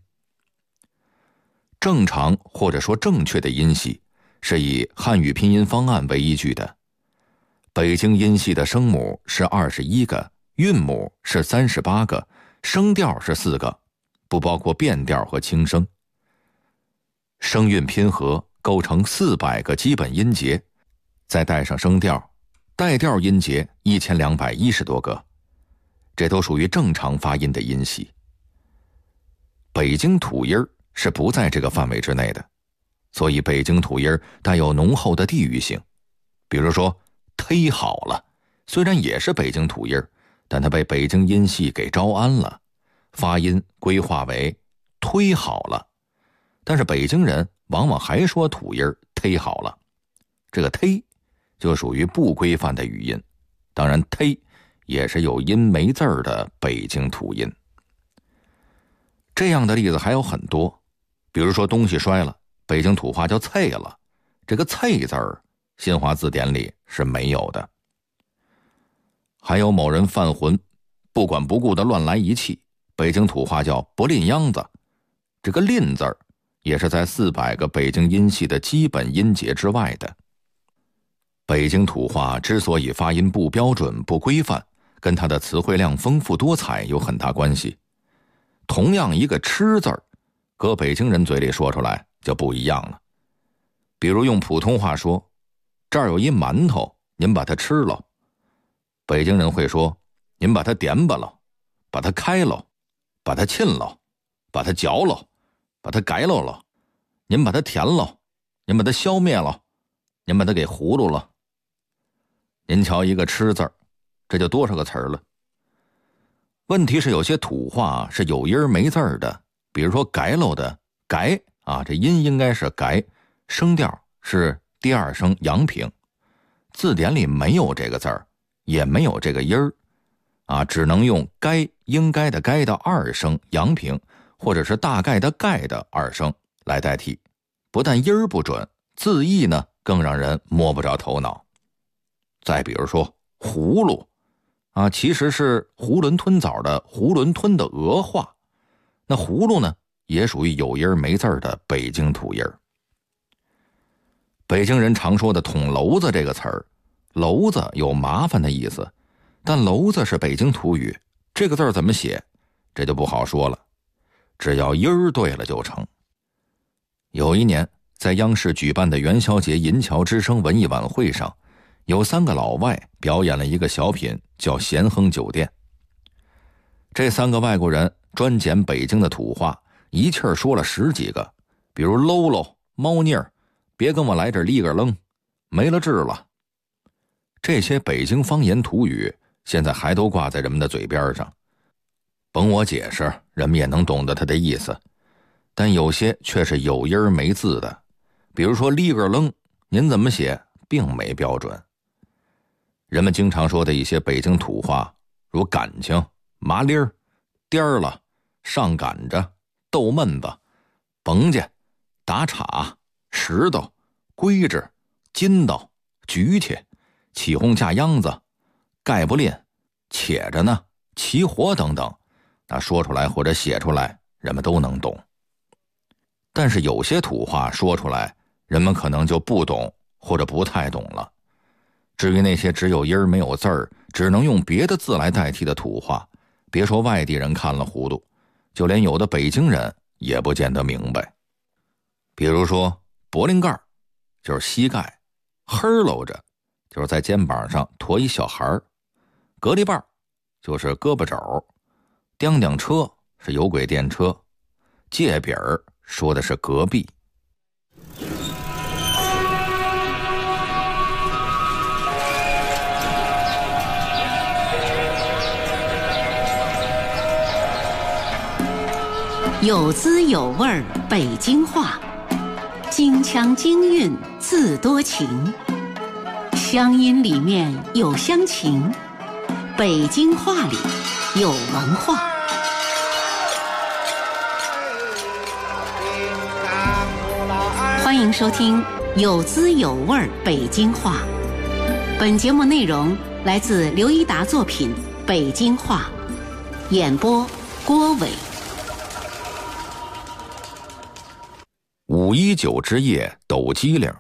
正常或者说正确的音系是以汉语拼音方案为依据的。北京音系的声母是21个，韵母是38个，声调是4个，不包括变调和轻声。声韵拼合构成400个基本音节，再带上声调，带调音节1210多个，这都属于正常发音的音系。北京土音是不在这个范围之内的，所以北京土音带有浓厚的地域性。比如说忒好了，虽然也是北京土音，但它被北京音系给招安了，发音规划为忒好了，但是北京人往往还说土音忒好了，这个忒就属于不规范的语音。当然忒也是有音没字儿的北京土音。这样的例子还有很多，比如说东西摔了，北京土话叫啐了，这个啐字儿新华字典里是没有的。还有某人犯浑，不管不顾的乱来一气，北京土话叫不吝秧子，这个吝字儿也是在400个北京音系的基本音节之外的。北京土话之所以发音不标准不规范，跟它的词汇量丰富多彩有很大关系。同样一个吃字儿，搁北京人嘴里说出来就不一样了。比如用普通话说，这儿有一馒头，您把它吃了，北京人会说，您把它点吧了，把它开了，把它沁了，把它嚼了，把它改了，您把它填了，您把它消灭了，您把它给葫芦了。您瞧一个吃字儿，这就多少个词儿了。 问题是有些土话是有音没字儿的，比如说改喽的改啊，这音应该是改，声调是第二声阳平，字典里没有这个字儿，也没有这个音儿啊，只能用该应该的该的二声阳平，或者是大概的概的二声来代替，不但音儿不准，字义呢更让人摸不着头脑。再比如说葫芦啊，其实是囫囵吞枣的囫囵吞的俄话，那葫芦呢也属于有音没字的北京土音。北京人常说的捅娄子这个词儿，娄子有麻烦的意思，但娄子是北京土语，这个字怎么写这就不好说了，只要音儿对了就成。有一年在央视举办的元宵节银桥之声文艺晚会上，有3个老外表演了一个小品叫咸亨酒店。这3个外国人专捡北京的土话，一气儿说了10几个，比如喽喽、猫腻儿、别跟我来这立个愣、没了治了。这些北京方言土语现在还都挂在人们的嘴边上，甭我解释，人们也能懂得它的意思，但有些却是有音没字的，比如说立个愣，您怎么写并没标准。人们经常说的一些北京土话，如感情、麻利儿、颠儿了、上赶着、逗闷子、甭家、打岔、石头、规制、筋道、举起、起哄架秧子、盖不吝、且着呢、起火等等，那说出来或者写出来人们都能懂。但是有些土话说出来人们可能就不懂或者不太懂了。至于那些只有音没有字儿，只能用别的字来代替的土话，别说外地人看了糊涂，就连有的北京人也不见得明白。比如说柏林盖就是膝盖，黑搂着就是在肩膀上驮一小孩，隔离棒就是胳膊肘，叮叮车是有轨电车，界饼说的是隔壁。 有滋有味北京话，京腔京韵字多情，乡音里面有乡情，北京话里有文化。欢迎收听有滋有味北京话。本节目内容来自刘一达作品《北京话》，演播郭伟。 519之夜抖机灵。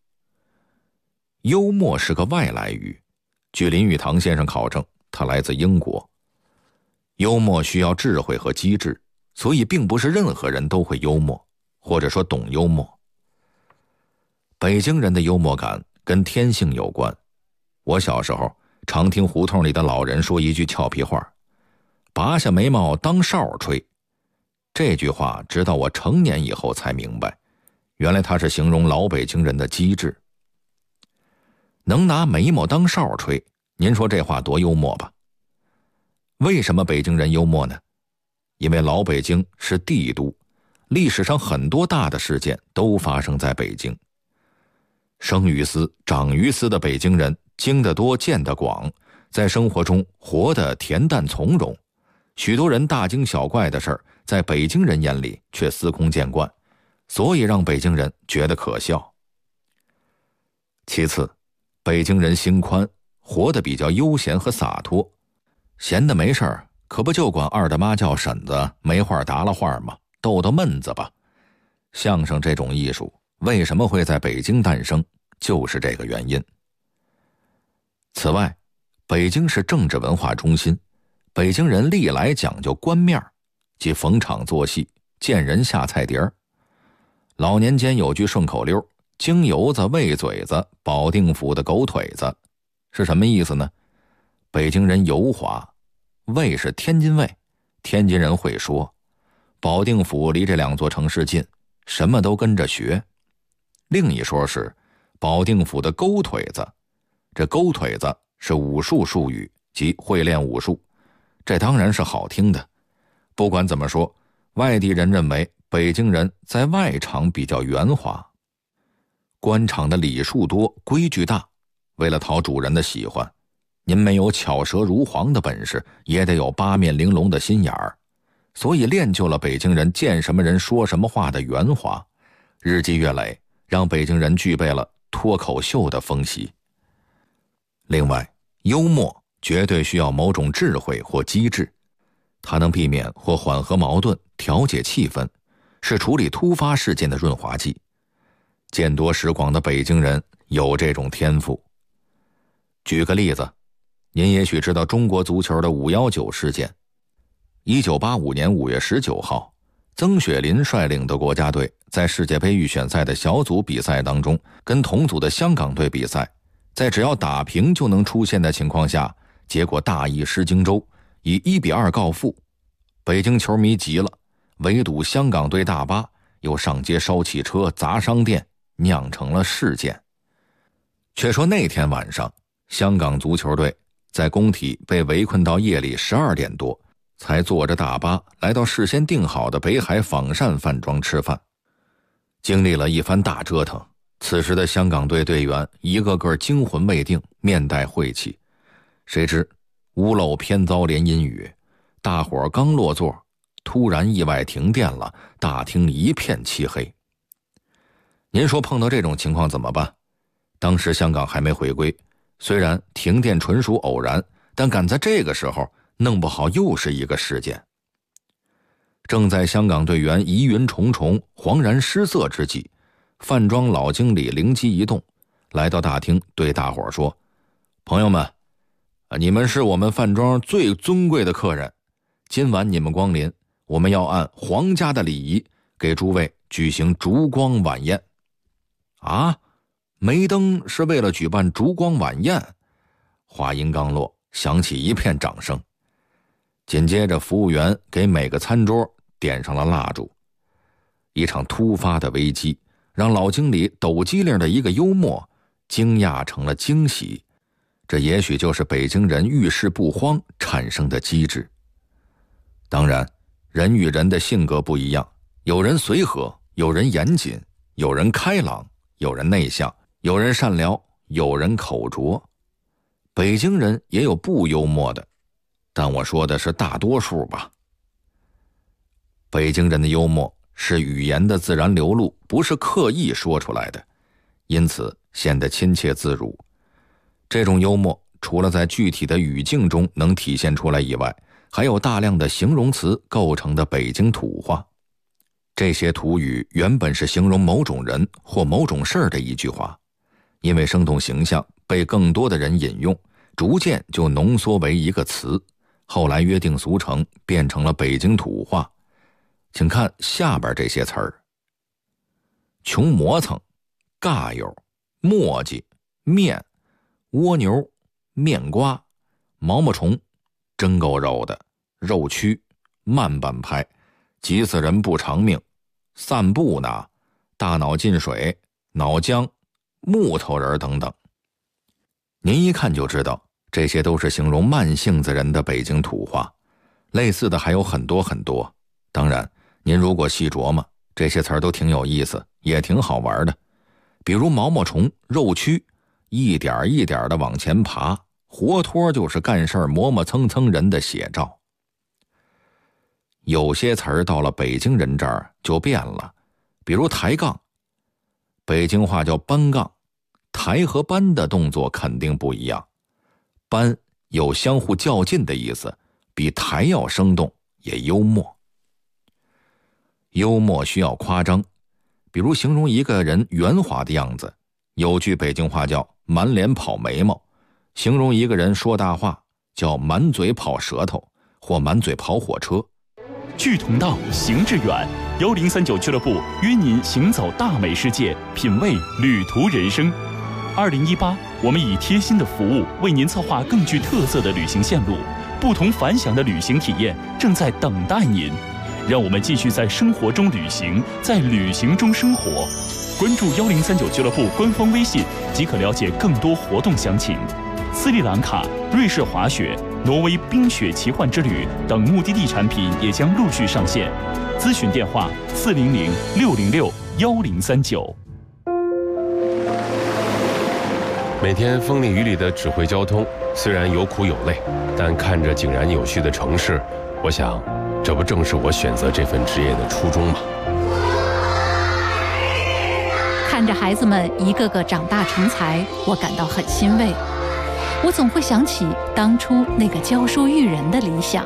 幽默是个外来语，据林语堂先生考证，它来自英国。幽默需要智慧和机智，所以并不是任何人都会幽默，或者说懂幽默。北京人的幽默感跟天性有关。我小时候常听胡同里的老人说一句俏皮话，拔下眉毛当哨吹。这句话直到我成年以后才明白，原来它是形容老北京人的机智。能拿眉毛当哨吹，您说这话多幽默吧？为什么北京人幽默呢？因为老北京是帝都，历史上很多大的事件都发生在北京。生于斯长于斯的北京人经得多见得广，在生活中活得恬淡从容，许多人大惊小怪的事儿在北京人眼里却司空见惯，所以让北京人觉得可笑。其次，北京人心宽，活得比较悠闲和洒脱，闲的没事儿，可不就管二大妈叫婶子，没话搭了话吗？逗逗闷子吧。相声这种艺术为什么会在北京诞生，就是这个原因。此外，北京是政治文化中心，北京人历来讲究官面，即逢场作戏，见人下菜碟儿。老年间有句顺口溜，京油子、喂嘴子、保定府的狗腿子，是什么意思呢？北京人油滑，卫是天津卫，天津人会说，保定府离这2座城市近，什么都跟着学。另一说是保定府的勾腿子，这勾腿子是武术术语，即会练武术， 这当然是好听的。不管怎么说，外地人认为北京人在外场比较圆滑，官场的礼数多，规矩大，为了讨主人的喜欢，您没有巧舌如簧的本事，也得有八面玲珑的心眼儿，所以练就了北京人见什么人说什么话的圆滑，日积月累，让北京人具备了脱口秀的风习。另外，幽默绝对需要某种智慧或机智，它能避免或缓和矛盾，调节气氛，是处理突发事件的润滑剂。见多识广的北京人有这种天赋。举个例子，您也许知道中国足球的519事件。1985年5月19号，曾雪林率领的国家队在世界杯预选赛的小组比赛当中，跟同组的香港队比赛，在只要打平就能出线的情况下，结果大意失荆州，以1-2告负。北京球迷急了，围堵香港队大巴，又上街烧汽车、砸商店，酿成了事件。却说那天晚上，香港足球队在工体被围困到夜里12点多，才坐着大巴来到事先订好的北海仿膳饭庄吃饭。经历了一番大折腾，此时的香港队队员一个个惊魂未定，面带晦气。谁知屋漏偏遭连阴雨，大伙儿刚落座，突然意外停电了，大厅一片漆黑。您说碰到这种情况怎么办？当时香港还没回归，虽然停电纯属偶然，但赶在这个时候弄不好又是一个事件。正在香港队员疑云重重、惶然失色之际，饭庄老经理灵机一动，来到大厅对大伙说：朋友们，你们是我们饭庄最尊贵的客人，今晚你们光临，我们要按皇家的礼仪给诸位举行烛光晚宴。啊，梅登是为了举办烛光晚宴？话音刚落，响起一片掌声。紧接着服务员给每个餐桌点上了蜡烛。一场突发的危机让老经理抖机灵的一个幽默惊讶成了惊喜，这也许就是北京人遇事不慌产生的机智。当然，人与人的性格不一样，有人随和，有人严谨，有人开朗，有人内向，有人善良，有人口拙。北京人也有不幽默的，但我说的是大多数吧。北京人的幽默是语言的自然流露，不是刻意说出来的，因此显得亲切自如。这种幽默除了在具体的语境中能体现出来以外，还有大量的形容词构成的北京土话。这些土语原本是形容某种人或某种事儿的一句话，因为生动形象，被更多的人引用，逐渐就浓缩为一个词，后来约定俗成，变成了北京土话。请看下边这些词儿：穷磨蹭、尬友、磨叽、面、蜗牛、面瓜、毛毛虫、真够肉的、肉蛆、慢半拍、急死人不偿命、散步呢、大脑进水、脑浆、木头人等等。您一看就知道，这些都是形容慢性子人的北京土话，类似的还有很多很多。当然，您如果细琢磨，这些词儿都挺有意思，也挺好玩的。比如毛毛虫、肉蛆，一点一点的往前爬，活脱就是干事磨磨蹭蹭人的写照。有些词儿到了北京人这儿就变了，比如抬杠，北京话叫搬杠，抬和搬的动作肯定不一样。搬有相互较劲的意思，比抬要生动，也幽默。幽默需要夸张，比如形容一个人圆滑的样子，有句北京话叫满脸跑眉毛，形容一个人说大话叫满嘴跑舌头或满嘴跑火车。 志同道，行致远，1039俱乐部约您行走大美世界，品味旅途人生。2018，我们以贴心的服务为您策划更具特色的旅行线路，不同凡响的旅行体验正在等待您。让我们继续在生活中旅行，在旅行中生活。关注1039俱乐部官方微信即可了解更多活动详情。斯里兰卡、瑞士滑雪、 挪威冰雪奇幻之旅等目的地产品也将陆续上线。咨询电话400-606-1039。 每天风里雨里的指挥交通，虽然有苦有累，但看着井然有序的城市，我想，这不正是我选择这份职业的初衷吗？ 看着孩子们一个个长大成才，我感到很欣慰。我总会想起当初那个教书育人的理想。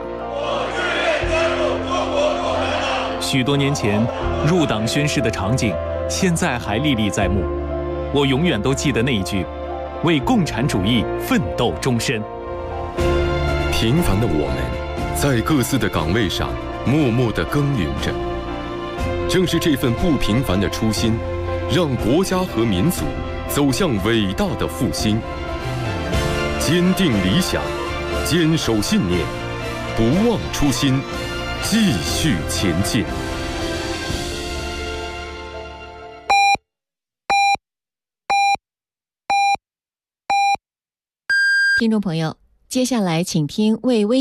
许多年前入党宣誓的场景，现在还历历在目。我永远都记得那一句：为共产主义奋斗终身。 平凡的我们，在各自的岗位上默默地耕耘着。正是这份不平凡的初心，让国家和民族走向伟大的复兴。坚定理想，坚守信念，不忘初心，继续前进。 听众朋友，接下来请听魏巍